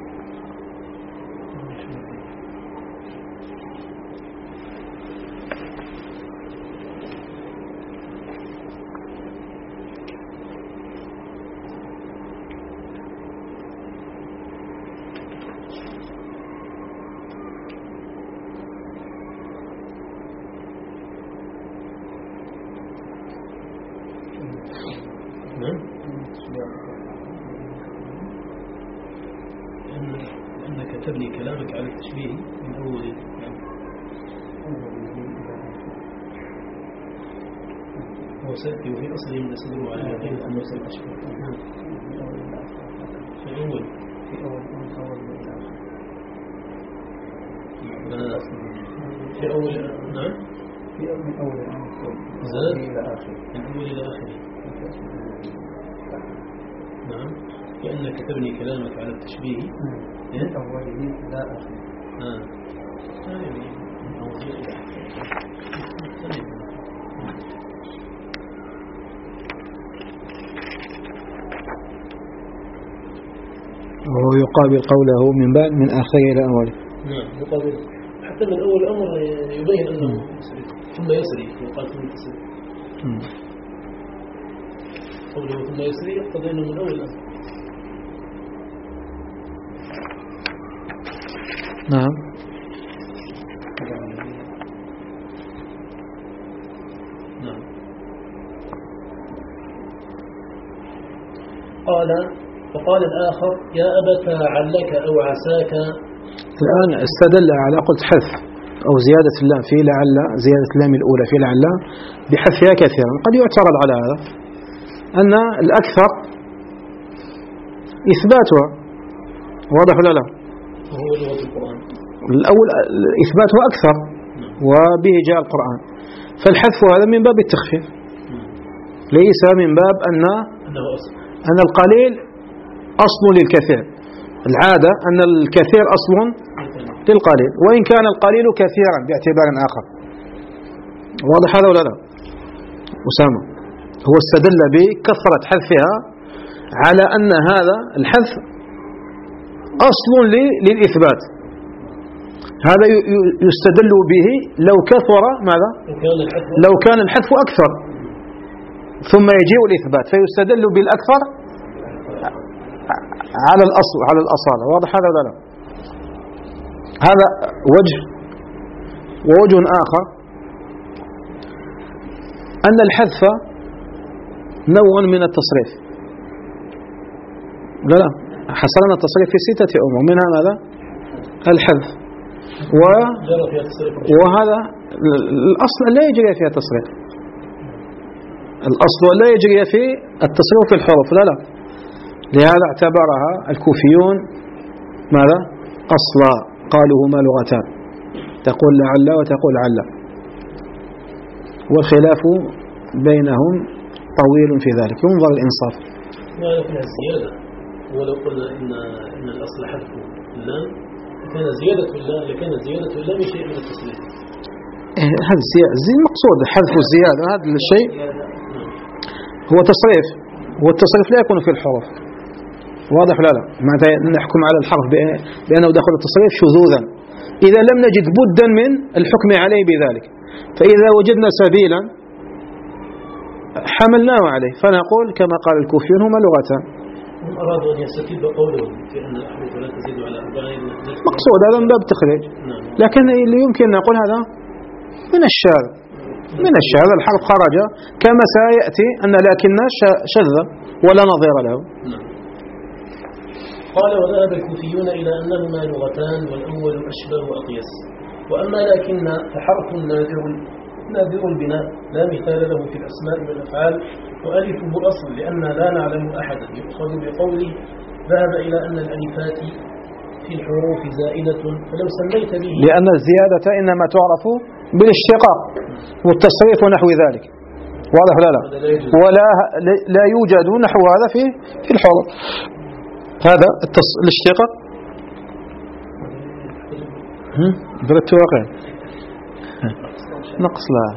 أنك تبني كلامك على التشبيه من أول هو سأتي وفي أصله من أسدره على يقين أنه سيتشبه في أول في أول في أول نعم في أول من أول زاد من أول إلى آخره. نعم كأنك تبني كلامك على التشبيه من أوله إلى آخره. آه. وهو يقابل قوله من بعد من آخره إلى أوله. نعم يقابل حتى من أول الأمر يبين أنه ثم يسري وقال ثم تسري. قوله ثم يسري يقتضي أنه من أول الأمر. نعم. نعم. قال فقال الآخر يا أبتا علك أو عساك. الآن استدل على قلت حذف أو زيادة اللام في لعل زيادة اللام الأولى في لعل بحذفها كثيرا. قد يعترض على هذا أن الأكثر إثباتها. واضح ولا لا؟ وهو لغة القرآن. الأول إثباته أكثر وبه جاء القرآن. فالحذف هذا من باب التخفيف ليس من باب أن أن القليل أصل للكثير. العادة أن الكثير أصل للقليل وإن كان القليل كثيرا باعتبار آخر. واضح هذا ولا لا؟ أسامة هو استدل بكثرة حذفها على أن هذا الحذف أصل للإثبات. هذا يستدل به لو كثر ماذا؟ لو كان الحذف أكثر ثم يجيء الإثبات فيستدل بالأكثر على الأصل على الأصالة. واضح هذا ولا لا؟ هذا وجه. ووجه آخر أن الحذف نوع من التصريف. لا لا حصلنا التصريف في ستة أمور منها ماذا؟ الحذف و... وهذا الأصل لا يجري فيها تصريف. الأصل لا يجري في التصريف في الحروف. لا لا لهذا اعتبرها الكوفيون ماذا؟ أصلا قالوا هما لغتان تقول لعل وتقول عل والخلاف بينهم طويل في ذلك. ينظر الإنصاف. ما فيها الزيادة. ولو قلنا إن إن الأصل حذف اللام كان زيادة اللام لكان زيادة اللام شيء من التصريف. هذا زي المقصود حذف الزيادة. هذا الشيء هو تصريف والتصريف لا يكون في الحروف. واضح لا لا؟ معناتها نحكم على الحرف بأنه داخل التصريف شذوذا إذا لم نجد بدا من الحكم عليه بذلك. فإذا وجدنا سبيلا حملناه عليه، فنقول كما قال الكوفيون هما لغتان. هم أرادوا أن يستفيدوا قولهم في أن الأحرف لا تزيد على أربعين مقصود هذا من باب التخريج، لكن اللي يمكن نقول هذا من الشاذ من الشاذ الحرف خرج، كما سيأتي أن لكن شذ ولا نظير له. قال وذهب الكوفيون إلى أنهما لغتان والأول أشبه وأقيس، وأما لكن فحرف نادر نادر البناء لا مثال له في الأسماء والأفعال، وألفه أصل لأن لا نعلم أحدا يؤخذ بقوله ذهب إلى أن الألفات في الحروف زائدة فلو سميت به، لأن الزيادة إنما تعرف بالاشتقاق والتصريف ونحو ذلك، واضح ولا لا؟ ولا لا يوجد نحو هذا في في الحروف. هذا الاشتقاق بردت واقع نقص لا.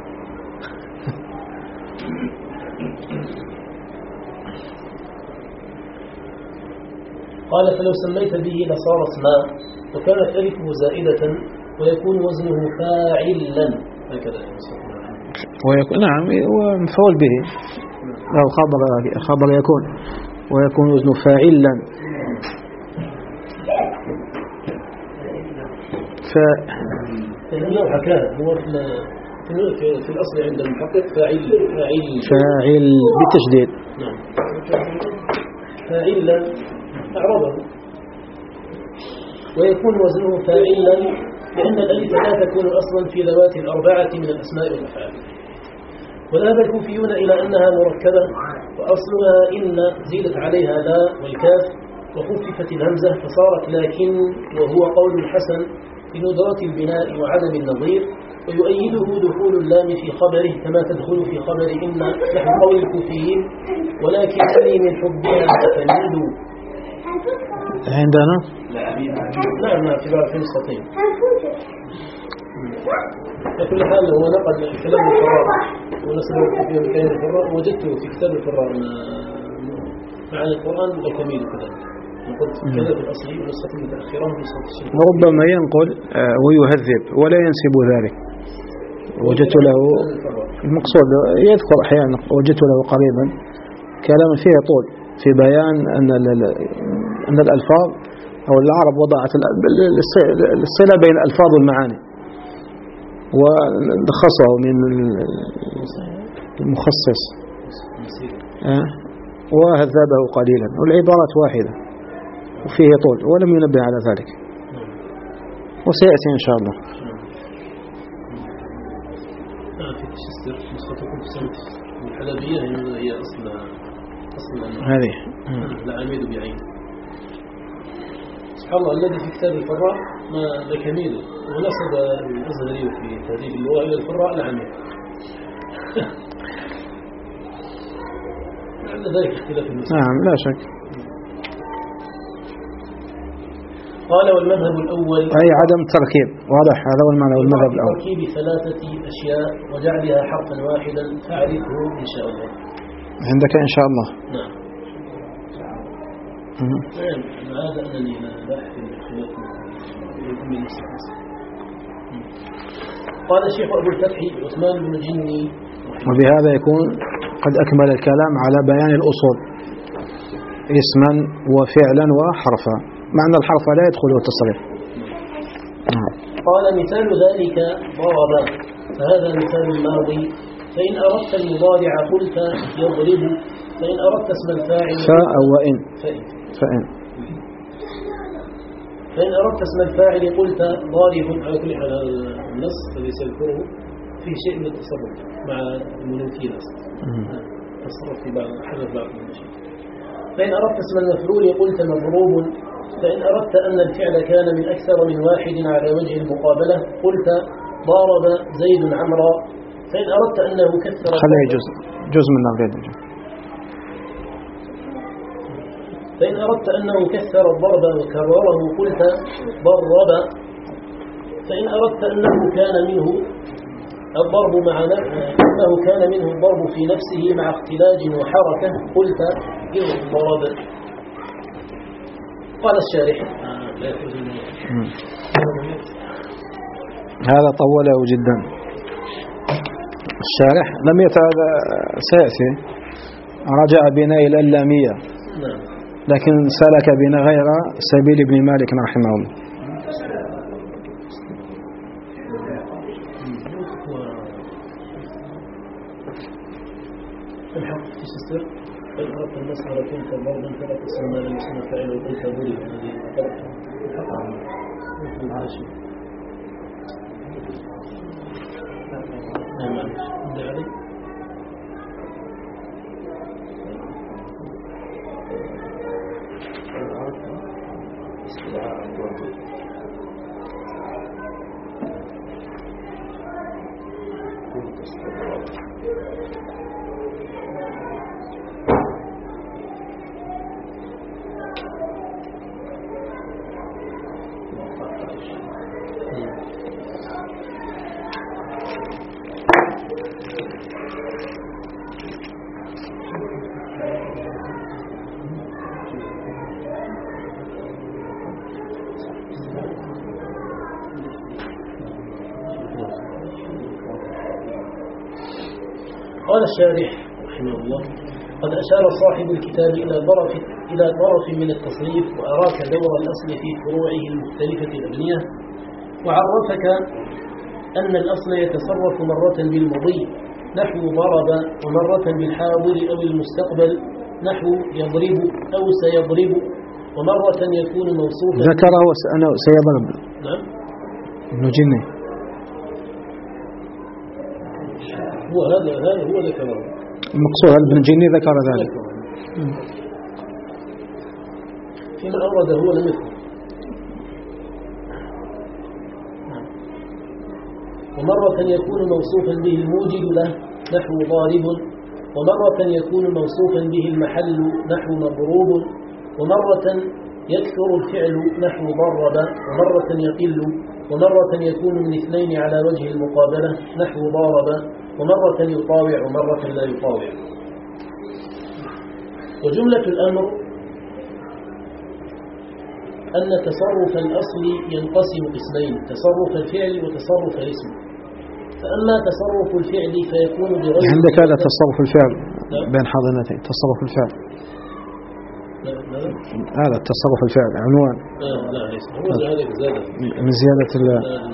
قال فلو سميت به لصار اسما، وكانت ألفه زائدة ويكون وزنه فاعلا هكذا ويكون نعم ومفعول به أو خبر خبر يكون ويكون وزنه فاعلا. ف النوع كان هو في في الأصل عند المحقق فاعل فاعل فاعل بالتشديد. نعم فاعلا أعرضه ويكون وزنه فاعلا لأن الألف لا تكون أصلا في ذوات الأربعة من الأسماء والأفعال. وذهب الكوفيون إلى أنها مركبة وأصلها إن زيدت عليها لا والكاف وخففت الهمزة فصارت لكن، وهو قول الحسن لندرة البناء وعدم النظير، ويؤيده دخول اللام في خبره كما تدخل في خبر إن نحو قول الكوفيين ولكنني من حبها أتميل. عندنا نعم نعم في بعض نسختين. بكل حال هو نقل كلام الفراء ونسبه في مكان الفراء، وجدته في كتاب الفراء مع القرآن لكميل كذلك. قلت كذا في الأصلي ونسخة متأخرة ونسخة الشيخ. ربما ينقل ويهذب ولا ينسب ذلك. وجدت له المقصود يذكر أحيانا وجدت له قريبا كلام فيه طول في بيان أن أن الألفاظ أو العرب وضعت الصلة بين الألفاظ والمعاني، ولخصه من المخصص وهذبه قليلا والعبارات واحدة وفيه طول ولم ينبه على ذلك، وسيأتي إن شاء الله. الحلبية هي أصل أصل هذه العميد بعين. سبحان الله الذي في كتاب الفراء ما لكميله ونسب الأزهري في تهذيب اللغة إلى الفراء العميد. عند ذلك اختلاف المسلم. نعم لا شك. قال والمذهب الأول أي عدم التركيب، واضح هذا هو المعنى والمذهب الأول. تركيب ثلاثة أشياء وجعلها حرفا واحدا فاعرفه إن شاء الله. عندك إن شاء الله. نعم. نعم هذا أنني لا أحكم الخلاف من المسلمين. قال الشيخ أبو الفتح عثمان بن جني وبهذا يكون قد أكمل الكلام على بيان الأصول اسما وفعلا وحرفا، معنى الحرف لا يدخله التصريف. قال مثال ذلك ضرب، فهذا مثال الماضي، فإن أردت المضارع قلت يضرب، فإن أردت اسم الفاعل فاء وإن فإن فإن فإن أردت اسم الفاعل قلت ضارب. على كل حال النص الذي سيذكره فيه شيء من التصرف مع المنوكين أصلا تصرف في بعض حدث بعض المشي. فإن أردت اسم المفعول قلت مضروب، فإن أردت أن الفعل كان من أكثر من واحد على وجه المقابلة قلت ضارب زيد عمرا، فإن أردت أنه كثر خليه جزء جزء من نغير. فإن أردت أنه كثر الضرب وكرره قلت ضرب، فإن أردت أنه كان منه الضرب مع أنه كان منه الضرب في نفسه مع اختلاج وحركة قلت ضرب. قال الشارح هذا طوله جدا. الشارح لم يتعد سيأتي، رجع بنا إلى اللامية لكن سلك بنا غير سبيل ابن مالك رحمه الله. الحق في السر الحق المسألة كنت برضا فلا تسمى لم يسمى فعله وقلت بري هذه الحق العاشي نعم علي قال الشارح رحمه الله: قد أشار صاحب الكتاب إلى طرف إلى طرف من التصريف وأراك دور الأصل في فروعه المختلفة الأبنية، وعرفك أن الأصل يتصرف مرة بالمضي نحو ضرب، ومرة بالحاضر أو المستقبل نحو يضرب أو سيضرب، ومرة يكون موصوفا. ذكره أنا سيضرب. نعم. ابن جني. هو هذا هذا هو ذكره. المقصود ابن جني ذكر ذلك. فيما أورد هو لم يذكر. ومرة يكون موصوفا به الموجد له نحو ضارب، ومرة يكون موصوفا به المحل نحو مضروب، ومرة يكثر الفعل نحو ضرب، ومرة يقل، ومرة يكون من اثنين على وجه المقابلة نحو ضارب، ومرة يطاوع ومرة لا يطاوع. وجملة الأمر أن تصرف الأصل ينقسم قسمين: تصرف الفعل وتصرف الاسم. فأما تصرف الفعل فيكون بغير. عندك هذا تصرف الفعل بين حاضنتين، تصرف الفعل. لا لا. هذا التصرف الفعل عنوان. لا لا ليس هو هذا زيادة من زيادة ال.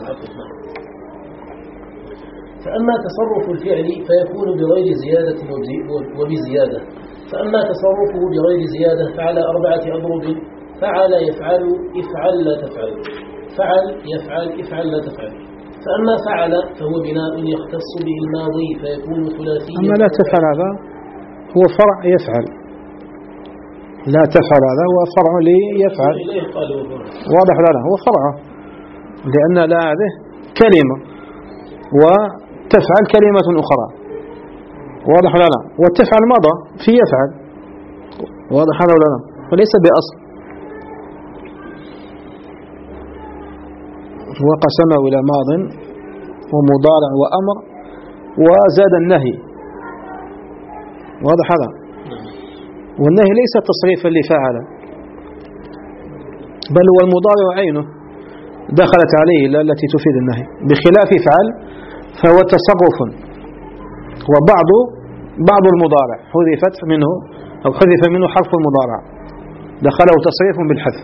فأما تصرف الفعل فيكون بغير زيادة وبزيادة. فأما تصرفه بغير زيادة فعلى أربعة أضرب: فعل يفعل افعل لا تفعل، فعل يفعل افعل لا تفعل. فأما فعل فهو بناء يختص به الماضي فيكون ثلاثيا. أما لا تفعل هذا هو فرع يفعل، لا تفعل هذا هو فرع ليفعل. واضح لنا هو فرعه، لأن لا هذه كلمة وتفعل كلمة أخرى. واضح لنا، والتفعل مضى في يفعل. واضح لنا وليس بأصل. وقسمه إلى ماض ومضارع وأمر وزاد النهي. واضح هذا. والنهي ليس تصريفا لفعل، بل هو المضارع عينه دخلت عليه التي تفيد النهي، بخلاف فعل فهو تصرف وبعض بعض المضارع حذفت منه أو حذف منه حرف المضارع دخله تصريف بالحذف.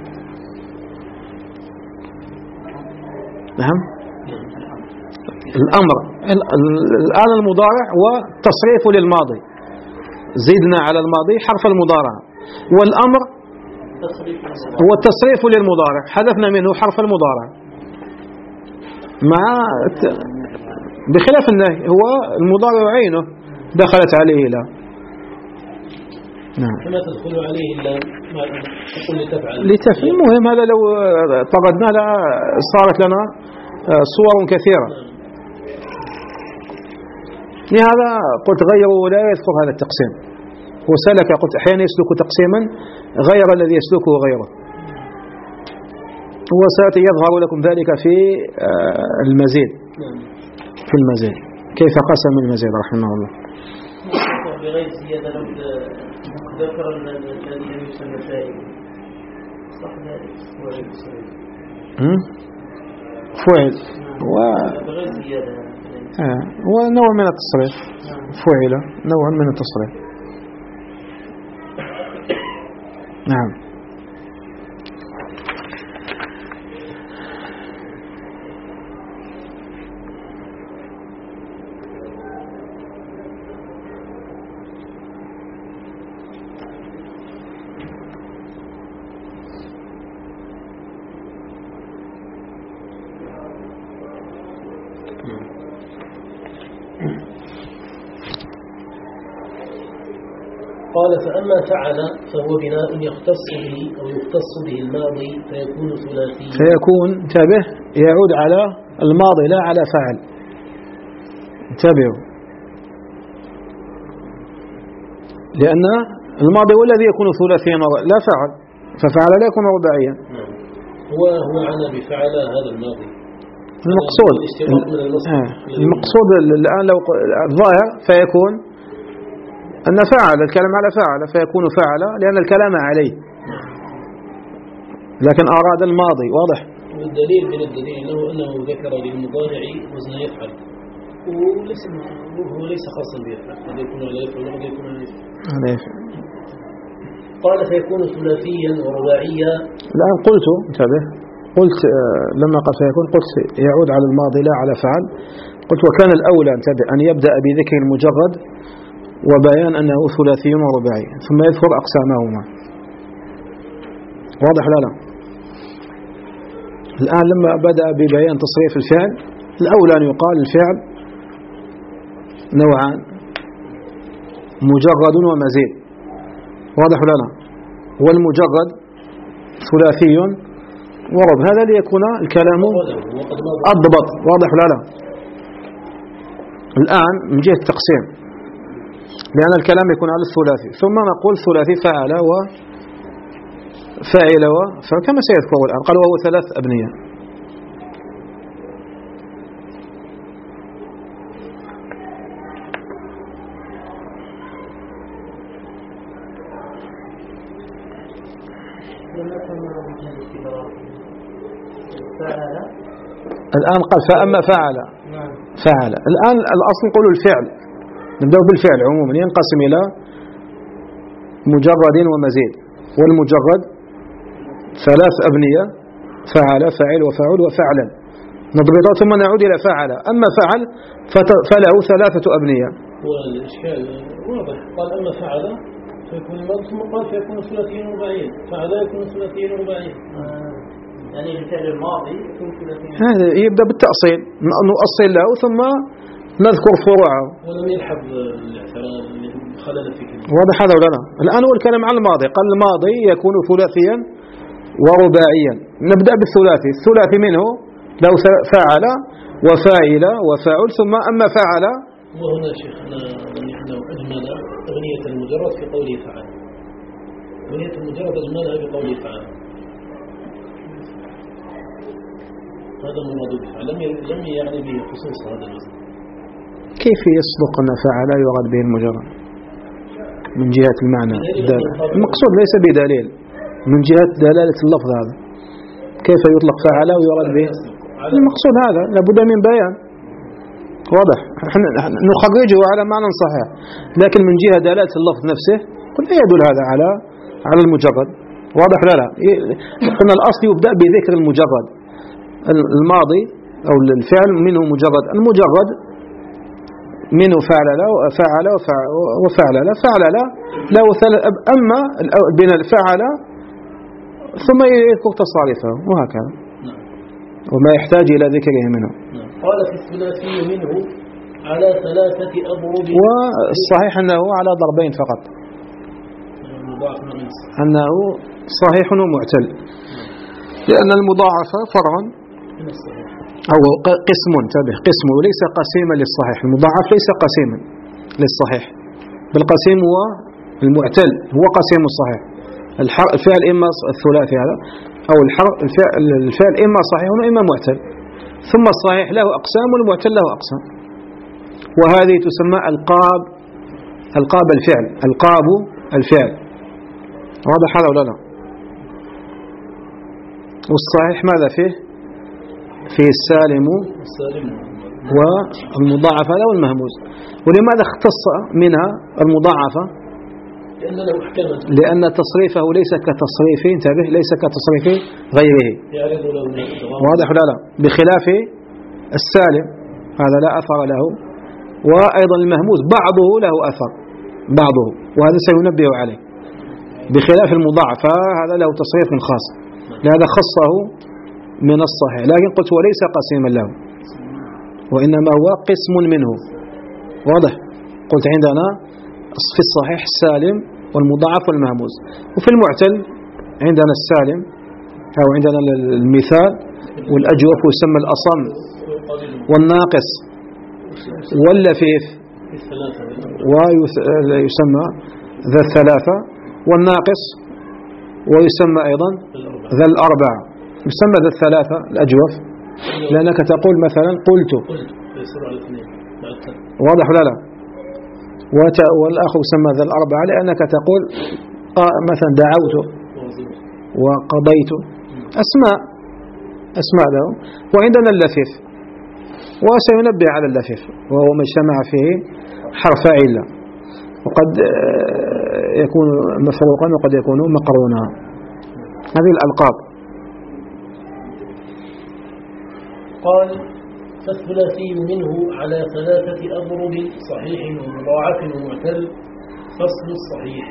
نعم. الأمر الآن المضارع وتصريف للماضي، زدنا على الماضي حرف المضارع، والأمر هو التصريف للمضارع حذفنا منه حرف المضارع، مع بخلاف النهي هو المضارع عينه دخلت عليه لا. نعم. كما تدخل عليه إلا تقول لتفعل. لتفعل مهم، هذا لو طردنا صارت لنا صور كثيرة. لهذا قلت غيره ولا يذكر هذا التقسيم، وسلك قلت أحيانا يسلك تقسيما غير الذي يسلكه غيره، وسيأتي يظهر لكم ذلك في المزيد. في المزيد كيف قسم المزيد رحمه الله. بغير زيادة لو ذكر الذي لم يسمى سائل صح ذلك. فعل و آه. ونوع من التصريف فعل نوع من التصريف. نعم. قال فأما فعل فهو بناء يختص به أو يختص به الماضي فيكون ثلاثي. فيكون انتبه يعود على الماضي لا على فعل. انتبهوا لأن الماضي هو الذي يكون ثلاثيا لا فعل، ففعل لا يكون رباعيا. هو هو عنا بفعل هذا الماضي المقصود آه. المقصود الآن لو الظاهر فيكون أن فعل الكلام على فعل فيكون فعل لأن الكلام عليه، لكن أراد الماضي. واضح؟ والدليل من الدليل أنه أنه ذكر للمضارع وزن يفعل وليس هو ليس خاصا بيفعل، قد يكون على يفعل وقد يكون على يفعل. قال فيكون ثلاثيا ورباعيا. الآن قلت انتبه قلت آه لما قال فيكون قلت يعود على الماضي لا على فعل. قلت وكان الأولى انتبه أن يبدأ بذكر المجرد وبيان أنه ثلاثي ورباعي ثم يذكر أقسامهما. واضح لا لا؟ الآن لما بدأ ببيان تصريف الفعل الأولى أن يقال الفعل نوعان مجرد ومزيد. واضح لا لا؟ والمجرد ثلاثي ورب، هذا ليكون الكلام أضبط. واضح لا لا؟ الآن من جهة التقسيم لأن الكلام يكون على الثلاثي ثم نقول ثلاثي فعل وفاعل فكما سيذكر الآن قال وهو ثلاث أبنية. الآن قال فأما فعل فعل. الآن الأصل نقول الفعل، نبدأ بالفعل عموما ينقسم إلى مجرد ومزيد، والمجرد ثلاث أبنية فعل فاعل وفاعل وفعلا نضبطها ثم نعود إلى فعل. أما فعل فله ثلاثة أبنية. والإشكال واضح. قال أما فعل فيكون الماضي ثم قال فيكون ثلاثيا ورباعيا، فعل يكون ثلاثيا ورباعيا يعني الفعل الماضي يكون ثلاثيا. هذا يبدأ بالتأصيل نؤصل له ثم نذكر فروعه ولم يلحظ الاعتراض خلل في كلمة. واضح هذا ولا لا؟ الآن هو الكلام عن الماضي قال الماضي يكون ثلاثيا ورباعيا. نبدأ بالثلاثي. الثلاثي منه لو فعل وفاعل وفاعل ثم أما فعل. وهنا شيخنا نحن أجمل أغنية المجرد في قوله فعل. أغنية المجرد أجملها بقوله فعل. هذا مراد بفعل لم يعني به خصوص هذا الوزن. كيف يصدق أن فعل يراد به المجرد من جهة المعنى؟ المقصود ليس بدليل من جهة دلالة اللفظ. هذا كيف يطلق فعل ويراد به؟ المقصود هذا لابد من بيان. واضح؟ نخرجه على معنى صحيح، لكن من جهة دلالة اللفظ نفسه لا يدل هذا على على المجرد. واضح لا لا؟ قلنا الأصل يبدأ بذكر المجرد الماضي أو الفعل منه مجرد. المجرد منه فعل لا فعل وفعل لا فعل لا له ثلاث. أما بين الفعل ثم يذكر تصاريفه وهكذا وما يحتاج إلى ذكره منه. قال في الثلاثي منه على ثلاثة أضرب، والصحيح أنه على ضربين فقط، أنه صحيح ومعتل، لأن المضاعفة فرع أو قسم انتبه قسم وليس قسيما للصحيح. المضاعف ليس قسيما للصحيح، بل قسيم هو المعتل هو قسيم الصحيح. الفعل إما الثلاثي هذا أو الفعل إما صحيح وإما معتل، ثم الصحيح له أقسام والمعتل له أقسام، وهذه تسمى ألقاب ألقاب الفعل ألقاب الفعل. واضح هذا ولا لا؟ والصحيح ماذا فيه؟ فيه السالم والمضاعفة له المهموز. ولماذا اختص منها المضاعفة؟ لأن تصريفه ليس كتصريف انتبه ليس كتصريف غيره، واضح ولا لا؟ بخلاف السالم هذا لا أثر له، وأيضا المهموز بعضه له أثر بعضه، وهذا سينبه عليه، بخلاف المضاعف هذا له تصريف خاص، لهذا خصه من الصحيح. لكن قلت وليس قسيما له، وإنما هو قسم منه، واضح؟ قلت عندنا في الصحيح السالم والمضاعف والمهموز، وفي المعتل عندنا السالم أو عندنا المثال والأجوف يسمى الأصم والناقص واللفيف ويسمى ذا الثلاثة، والناقص ويسمى أيضا ذا الأربعة، يسمى ذا الثلاثة الأجوف لأنك تقول مثلا قلت، واضح ولا لا؟ والآخر يسمى ذا الأربعة لأنك تقول مثلا دعوت وقضيت، أسماء أسماء له. وعندنا اللفيف، وسينبه على اللفيف وهو ما اجتمع فيه حرف علة، وقد يكون مفروقا وقد يكون مقرونا، هذه الألقاب. قال فالثلاثي منه على ثلاثة أضرب صحيح ومضاعف ومعتل. فصل الصحيح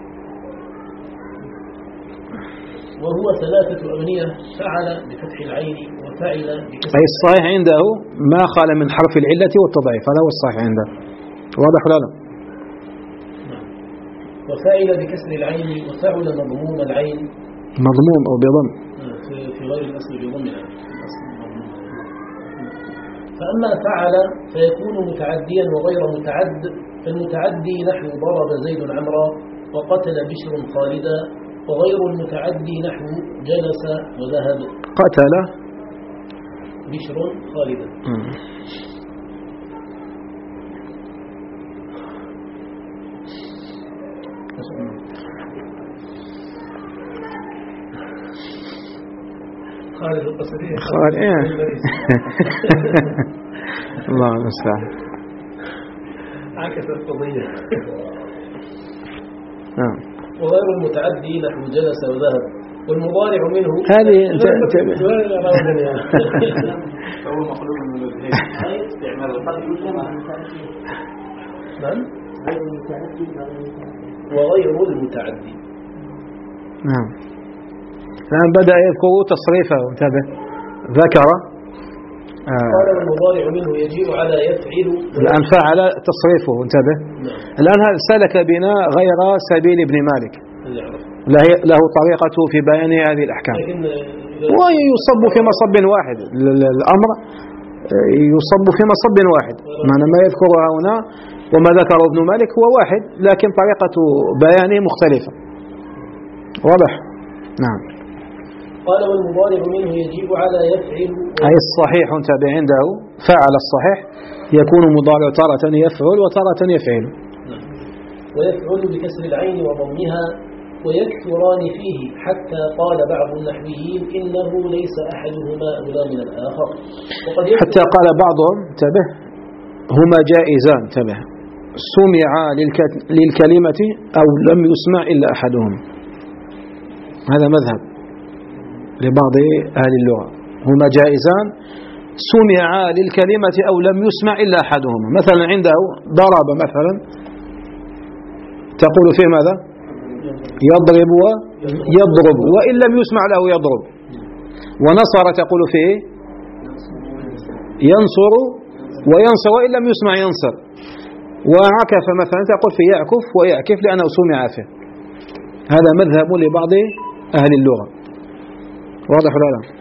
وهو ثلاثة أبنية: فعل بفتح العين، وفعل بكسر. أي الصحيح عنده ما خال من حرف العلة والتضعيف، هذا هو الصحيح عنده، واضح ولا لا؟ وفعل بكسر العين، وفعل مضموم العين، مضموم أو بضم في غير الأصل بضم العين. فأما فعل فيكون متعديا وغير متعد، فالمتعدي نحو ضرب زيد عمرا وقتل بشر خالدا، وغير المتعدي نحو جلس وذهب. قتل بشر خالدا. خالد القصري خالد ايه الله المستعان، عكس القضية. نعم. وغير المتعدي نحو جلس وذهب، والمضارع منه هذه انت انت فهو مخلوق من الوجهين. استعمال القلب نعم. وغير المتعدي. نعم. الآن بدأ يذكر تصريفه، انتبه، ذكر قال والمضارع منه يجيء على يفعل. الآن فعل تصريفه، انتبه. الآن هذا سلك بنا غير سبيل ابن مالك، له طريقته في بيان هذه الأحكام، ويصب في مصب واحد، الأمر يصب في مصب واحد، معنى ما يذكرها هنا وما ذكره ابن مالك هو واحد، لكن طريقة بيانه مختلفة، واضح؟ نعم. قال والمضارع منه يجيب على يفعل، أي الصحيح انتبه عنده فعل الصحيح يكون مضارع تارة يفعل وتارة يفعل. نعم. ويفعل بكسر العين وضمها، ويكثران فيه حتى قال بعض النحويين إنه ليس أحدهما أولى من الآخر. وقد حتى قال بعضهم انتبه هما جائزان، انتبه، سمع للكلمة أو لم يسمع إلا أحدهم، هذا مذهب لبعض أهل اللغة، هما جائزان سمع للكلمة أو لم يسمع إلا أحدهما. مثلا عنده ضرب مثلا تقول فيه ماذا؟ يضرب ويضرب وإن لم يسمع له يضرب. ونصر تقول فيه ينصر وينصر وإن لم يسمع ينصر. وعكف مثلا تقول فيه يعكف ويعكف لأنه سمع فيه. هذا مذهب لبعض أهل اللغة، واضح ولا لا؟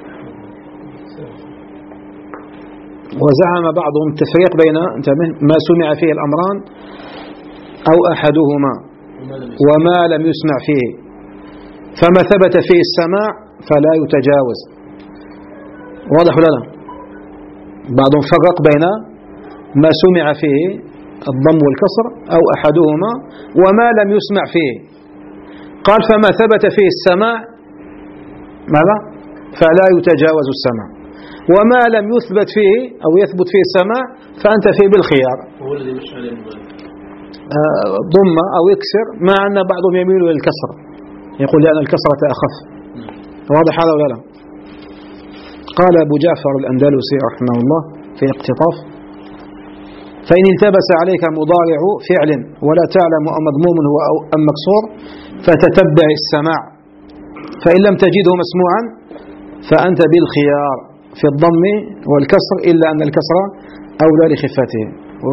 وزعم بعضهم التفريق بين ما سمع فيه الأمران أو أحدهما وما لم يسمع فيه، فما ثبت فيه السماع فلا يتجاوز، واضح ولا لا؟ بعضهم فرق بين ما سمع فيه الضم والكسر أو أحدهما وما لم يسمع فيه، قال فما ثبت فيه السماع ماذا؟ فلا يتجاوز السماع. وما لم يثبت فيه أو يثبت فيه السماع فأنت فيه بالخيار. هو الذي مش عليه المبالغ. ضم أو يكسر، مع أن بعضهم يميل إلى الكسر، يقول لأن الكسرة أخف. واضح هذا ولا لا؟ قال أبو جعفر الأندلسي رحمه الله في اقتطاف: فإن التبس عليك مضارع فعل ولا تعلم أم مضموم هو أم مكسور فتتبع السماع، فإن لم تجده مسموعا فأنت بالخيار في الضم والكسر، إلا أن الكسر أولى لخفته. و...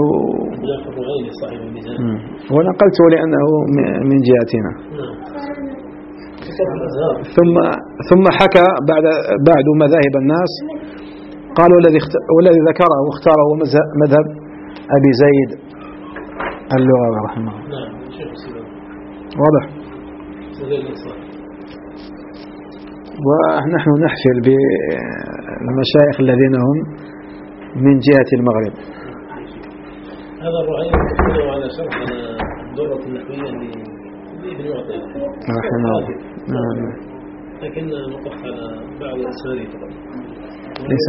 ونقلته لأنه من جهتنا. ثم ثم حكى بعد بعد مذاهب الناس، قالوا الذي والذي ذكره واختاره مذهب أبي زيد اللغوي رحمه الله. واضح. ونحن نحفل بالمشايخ الذين هم من جهة المغرب. هذا الرعيل يقول على شرح الدرة النحوية لابن معطي رحمه الله. نعم. لكن نقف على بعض الأسفار فقط. ليس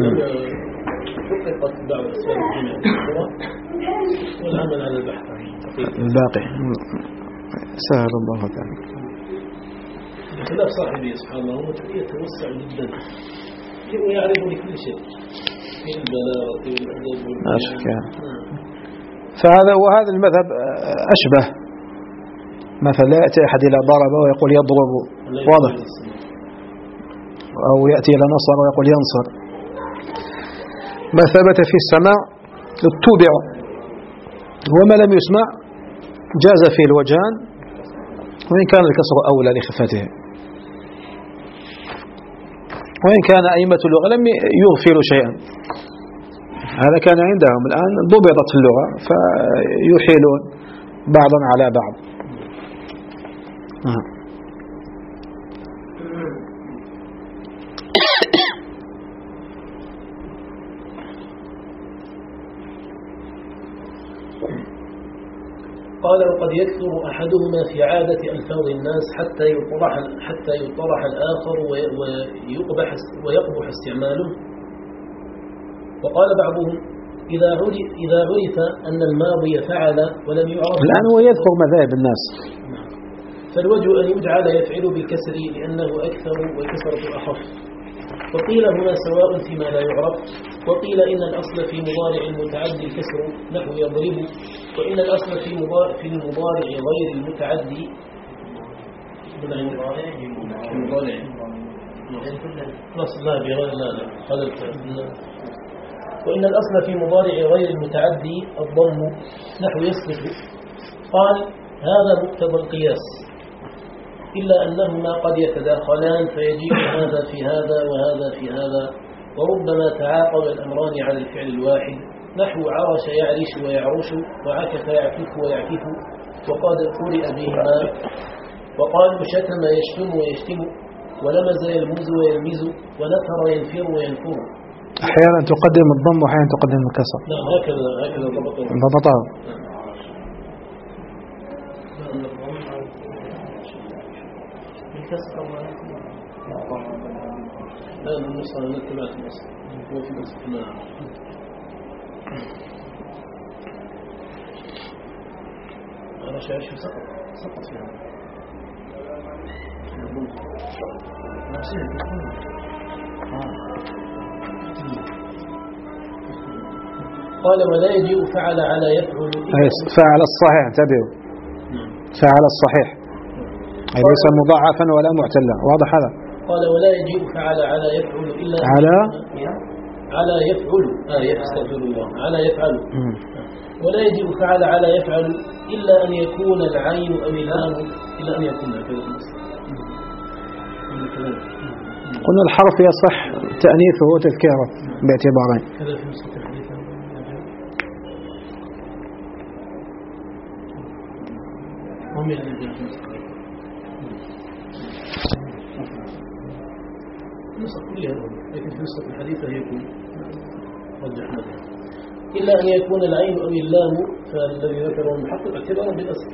حققت بعض الأسفار الجميع والعمل على البحث الباقي سهل الله تعالى. بخلاف صاحبي سبحان الله هو يتوسع جدا ويعرف لكل شيء في البلاغة والأدب والأشكال. فهذا وهذا المذهب أشبه، مثلا لا يأتي أحد إلى ضرب ويقول يضرب، واضح، أو يأتي إلى نصر ويقول ينصر. ما ثبت في السماع اتبع، وما لم يسمع جاز فيه الوجهان، وإن كان الكسر أولى لخفته، وإن كان أئمة اللغة لم يغفلوا شيئا. هذا كان عندهم، الآن ضبطت اللغة فيحيلون بعضا على بعض. آه. قال: وقد يكثر أحدهما في عادة ألفاظ الناس حتى يطرح حتى يطرح الآخر ويقبح ويقبح استعماله. وقال بعضهم: إذا عرف إذا عرف أن الماضي فعل ولم يعرف. الآن هو يذكر مذاهب الناس. فالوجه أن يجعل يفعل بالكسر لأنه أكثر والكسرة أخف. وقيل هنا سواء فيما لا يعرف، وقيل إن الأصل في مضارع المتعدي الكسر نحو يضرب، وإن الأصل في مضارع في المضارع غير المتعدي المضارع لا بغير لا لا هذا وإن الأصل في مضارع غير المتعدي الضم نحو يسقط. قال: هذا مقتضى القياس، إلا أنهما قد يتداخلان فيجيء هذا في هذا وهذا في هذا، وربما تعاقب الأمران على الفعل الواحد، نحو عرش يعرش ويعرش، وعكف يعكف ويعكف، وقد قرئ بهما. وقالوا شتم يشتم ويشتم، ولمز يلمز ويلمز، ونفر ينفر وينفر. أحيانا تقدم الضم وأحيانا تقدم الكسر. نعم هكذا هكذا ضبطه. ضبطه. لا النص أنا اتبعت النص هو في نص ما أنا شايف شو سقط سقط فيها. قال: ولا يجيء فعل على يفعل. فعل الصحيح، انتبهوا، فعل الصحيح أي ليس مضاعفا ولا معتلا. واضح هذا؟ قال: ولا يجيء فعل على يفعل إلا على على يفعل آه يستغفر الله على يفعل. ولا يجيء فعل على يفعل إلا أن يكون العين أو اللام إلا أن يكون هكذا. قلنا الحرف يصح تأنيثه وتذكيره باعتبارين. كذا في نسخة الحديث هم يعني نسخ كلها، لكن في نسخة الحديث يكون رجحنا بها إلا أن يكون العين أو اللام، فالذي ذكره المحقق اعتبارا بالأصل،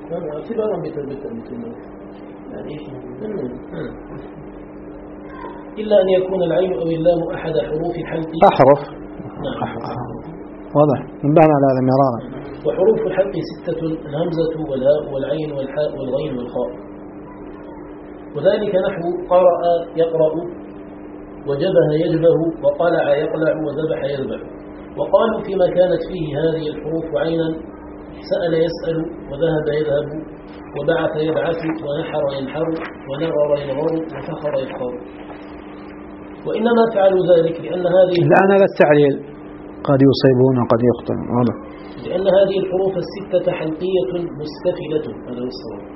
اعتبارا بالتأمين يعني إلا أن يكون العين أو اللام أحد حروف الحلق. أحرف. نعم. واضح، انبهنا على هذا مرارا. وحروف الحلق ستة: الهمزة والهاء والعين والحاء والغين والخاء. وذلك نحو قرأ يقرأ، وجبه يجبه، وقلع يقلع، وذبح يذبح. وقالوا فيما كانت فيه هذه الحروف عينا: سأل يسأل، وذهب يذهب، وبعث يبعث، ونحر ينحر، ونغر ينغر، وفخر يفخر. وإنما فعلوا ذلك لأن هذه الآن هذا التعليل قد يصيبون وقد يخطئون. واضح. لأن هذه الحروف الستة حلقية مستفلة. هذا هو الصواب.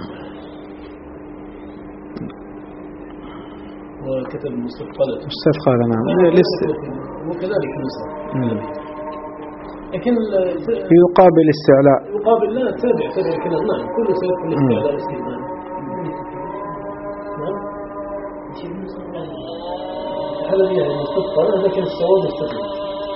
وكتب مستثقلة. مستثقلة، نعم. وكذلك نسخ. لكن يقابل استعلاء. يقابل لا تابع تابع كذا. نعم، كل سيدخل الاستعلاء والاستثناء. نعم. هذا يعني مستثقل، لكن الصواب مستثقل.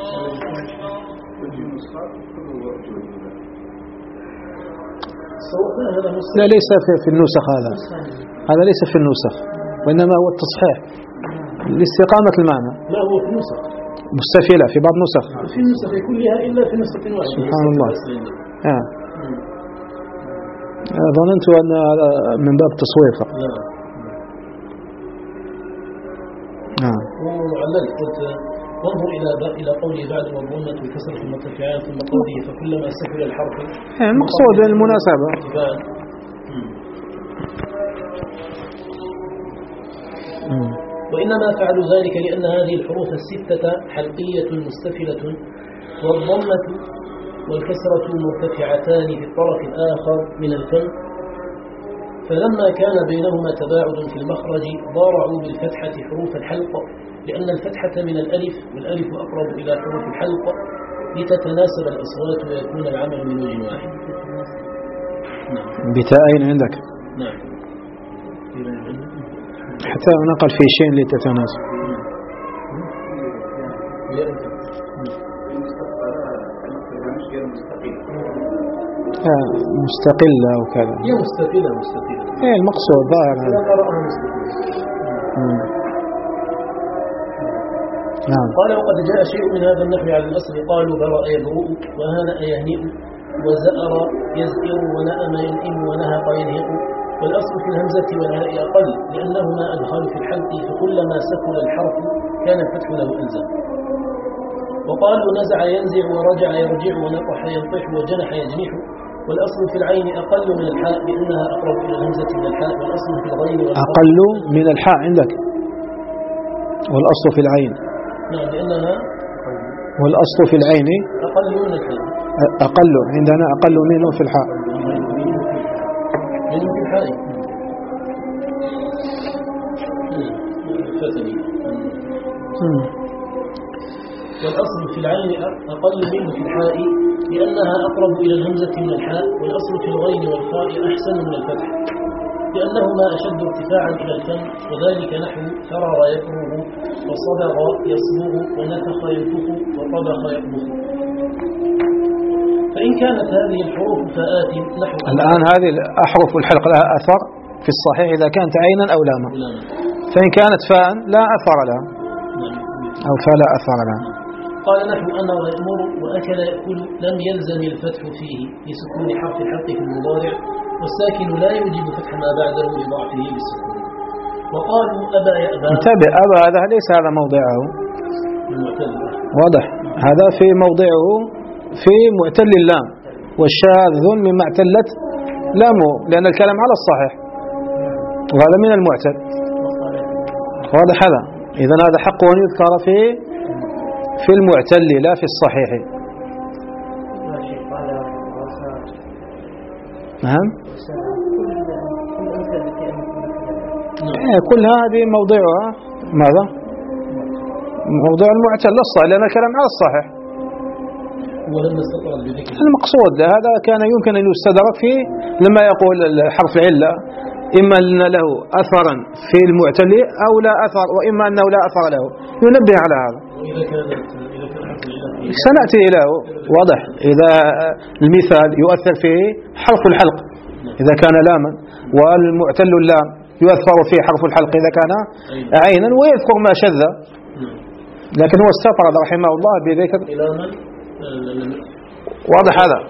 لا، ليس في, في النسخ هذا. هذا ليس في النسخ، وإنما هو التصحيح لاستقامة المعنى. لا، هو في النسخ مستفيلة في بعض النسخ. في النسخ كلها إلا في نسخة واحدة. سبحان الله. آه. ظننت أن هذا من باب تصويفه. نعم. وعلّلت قلت: وانظر إلى إلى قوله بعد والضمة والكسرة المرتفعات، ثم قوله فكلما سهل الحرف. المقصود المناسبة. وإنما فعلوا ذلك لأن هذه الحروف الستة حلقية مستفلة، والضمة والكسرة مرتفعتان في الطرف الآخر من الفم، فلما كان بينهما تباعد في المخرج ضارعوا بالفتحة حروف الحلق، لأن الفتحة من الألف، والألف أقرب إلى حروف الحلق، لتتناسب الأصوات ويكون العمل من وجه واحد. نعم. بتاءين عندك؟ نعم. حتى نقل في شيء لتتناسب. آه مستقلة وكذا. هي مستقلة مستقلة. ايه المقصود ظاهر هذا. نعم. قال: وقد جاء شيء من هذا النحو على الأصل. قالوا: برأ يبرؤ، وهانأ يهنئ، وزأر يزئر، ونأم ينئم، ونهق ينهق. والأصل في الهمزة والهاء أقل، لأنهما أدخل في الحلق، فكلما سكن الحرف كان الفتح له ألزم. وقالوا: نزع ينزع، ورجع يرجع، ونطح ينطح، وجنح يجنح. والأصل في العين أقل من الحاء، لأنها أقرب إلى الهمزة من الحاء. والأصل في الغين والخاء أقل من الحاء عندك. والأصل في العين. نعم، لأنها والأصل في العين أقل من الحاء. أقل عندنا أقل منه في الحاء. منه في الحاء. فتني. والأصل في العين أقل منه في الحاء، لأنها أقرب إلى الهمزة من الحاء. والأصل في الغين والخاء أحسن من الفتح، لأنهما أشد ارتفاعا إلى الفم. وذلك نحو فرغ يفرغ، وصبغ يصبغ، ونفخ ينفخ، وطبخ يطبخ. فإن كانت هذه الحروف فآت نحو. الآن هذه أحرف الحلق لها أثر في الصحيح إذا كانت عينا أو لاما، فإن كانت فاء لا أثر لها أو فلا أثر لها. قال: نحو أمر يأمر، وأكل يأكل، لم يلزم الفتح فيه لسكون حرف الحلق في المضارع، والساكن لا يوجب فتح ما بعده لضعفه بالسكون. وقالوا: أبى يأبى. انتبه، أبى هذا ليس هذا موضعه. واضح، هذا في موضعه في معتل اللام، والشاذ مما اعتلت لامه، لأن الكلام على الصحيح وهذا من المعتل. واضح هذا. إذن هذا حق أن يذكر في في المعتل لا في الصحيح. نعم. كل هذه موضعها ماذا؟ موضوع المعتل للصحيح، لأن الكلام على الصحيح. المقصود هذا كان يمكن أن يستدرك فيه لما يقول حرف العلة إما أن له أثرا في المعتل أو لا أثر، وإما أنه لا أثر له، ينبه على هذا. سنأتي إليه. واضح. إذا المثال يؤثر فيه حرف الحلق إذا كان لاما، والمعتل اللام يؤثر فيه حرف الحلق إذا كان عينا، ويذكر ما شذ، لكن هو استطرد رحمه الله بذكر. واضح هذا؟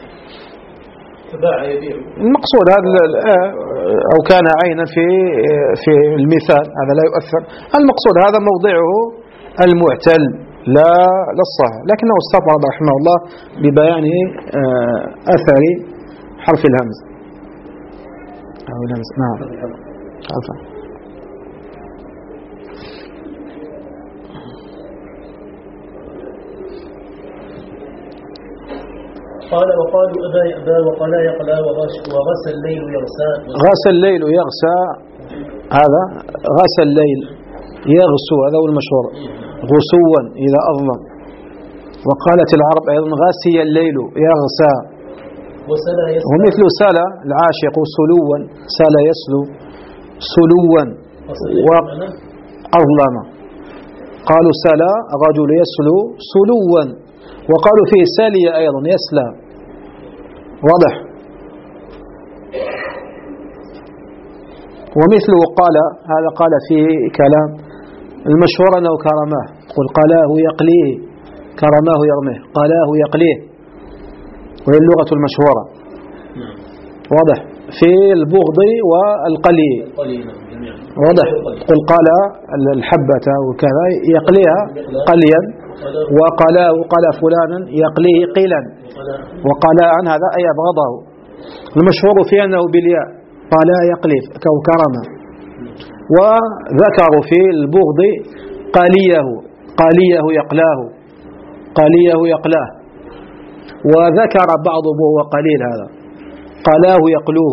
المقصود هذا أو كان عينا في في المثال هذا لا يؤثر. المقصود هذا موضعه المعتل لا للصح، لكنه استطرد رحمه الله ببيان أثر حرف الهمز أو الهمز. نعم. قال وقالوا أبا يأبى وقلا يقلا وغسى الليل يغسى. غسى الليل يغسى، هذا غسى الليل يغسو، هذا هو المشهور، غسوا إذا أظلم. وقالت العرب أيضا غاسي الليل يغسى. ومثل سلا العاشق سلوا، سلا يسلو سلوا وأظلم. قالوا سلا الرجل يسلو سلوا، وقالوا فيه سالي أيضا يسلى. واضح؟ ومثله قال، هذا قال فيه كلام المشهور أنه كرماه، قل قلاه يقليه كرماه يرميه، قلاه يقليه، وهي اللغة المشهورة. واضح؟ في البغض والقلي. واضح؟ قل قال الحبة وكذا يقليها قليا، وقلاه قال فلانا يقليه قيلا، وقلاء عن هذا أي أبغضه. المشهور فيه أنه بالياء قلا يقلي كوكرما. وذكروا في البغض قاليه قاليه يقلاه قاليه يقلاه. وذكر بعضهم وهو قليل هذا قلاه يقلوه.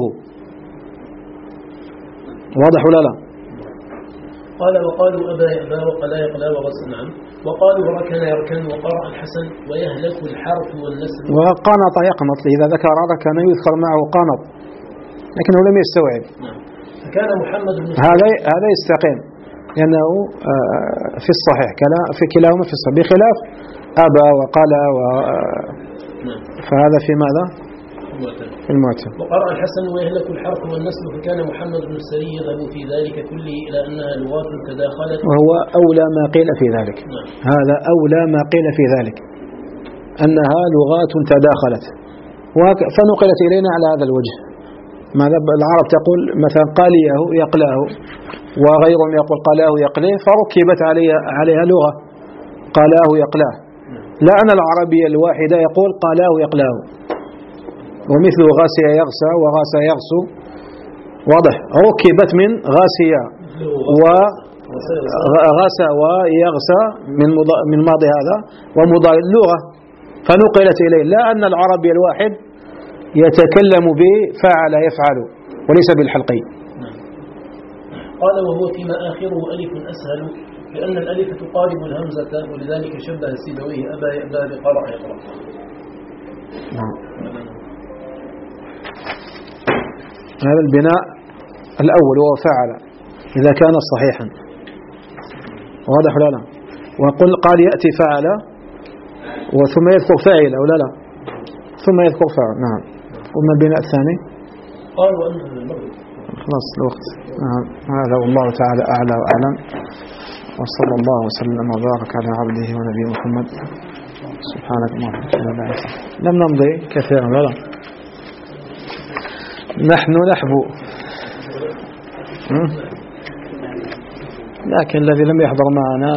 واضح ولا لا؟ قال وقالوا أبا يأبى وقلا يقلا وغسى. نعم. وقالوا ركن يركن وقرأ الحسن ويهلك الحرف والنسل. وقنط يقنط، إذا ذكر ركن يذكر معه قنط، لكنه لم يستوعب. نعم. فكان محمد بن هذا هذا يستقيم لأنه في الصحيح في كلاهما في الصحيح، بخلاف أبى وقال و نعم. فهذا في ماذا؟ في المعتل. وقرأ الحسن ويهلك الحرف والنسل. فكان محمد بن السري يذهب في ذلك كله إلى أنها لغات تداخلت، وهو أولى ما قيل في ذلك. نعم. هذا أولى ما قيل في ذلك، أنها لغات تداخلت فنقلت إلينا على هذا الوجه. ماذا العرب تقول مثلا قاليه يقلاه، وغيرهم يقول قلاه يقليه، فركبت عليها عليها لغة قلاه يقلاه. لا أن العربية الواحدة يقول قلاه يقلاه. ومثل غاسية يغسى وغاسى يغسو. واضح؟ ركبت من غاسية وغسى ويغسى من من ماضي هذا ومضارع اللغة، فنقلت إليه. لا أن العربي الواحد يتكلم بفعل يفعل وليس بالحلقي. قال وهو فيما آخره ألف أسهل، لأن الألف تقارب الهمزة، ولذلك شبه سيبويه أبا يأبى بقرأ يقرأ. هذا البناء الأول هو فعل إذا كان صحيحا. واضح ولا لا؟ وقل قال يأتي فعل وثم يذكر فاعل أو لا لا ثم يذكر فاعل. نعم. وما البناء الثاني؟ قال وأنزل المغرب. خلاص الوقت. نعم. هذا والله تعالى أعلى وأعلم، وصلى الله وسلم وبارك على عبده ونبيه محمد. سبحانك اللهم وبحمدك. لم نمضي كثيرا ولا نحن نحبو، لكن الذي لم يحضر معنا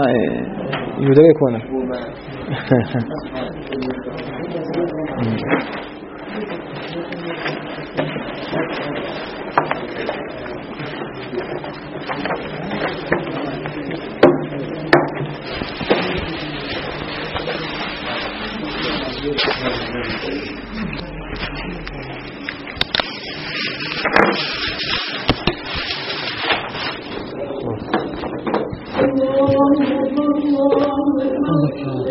يدركنا.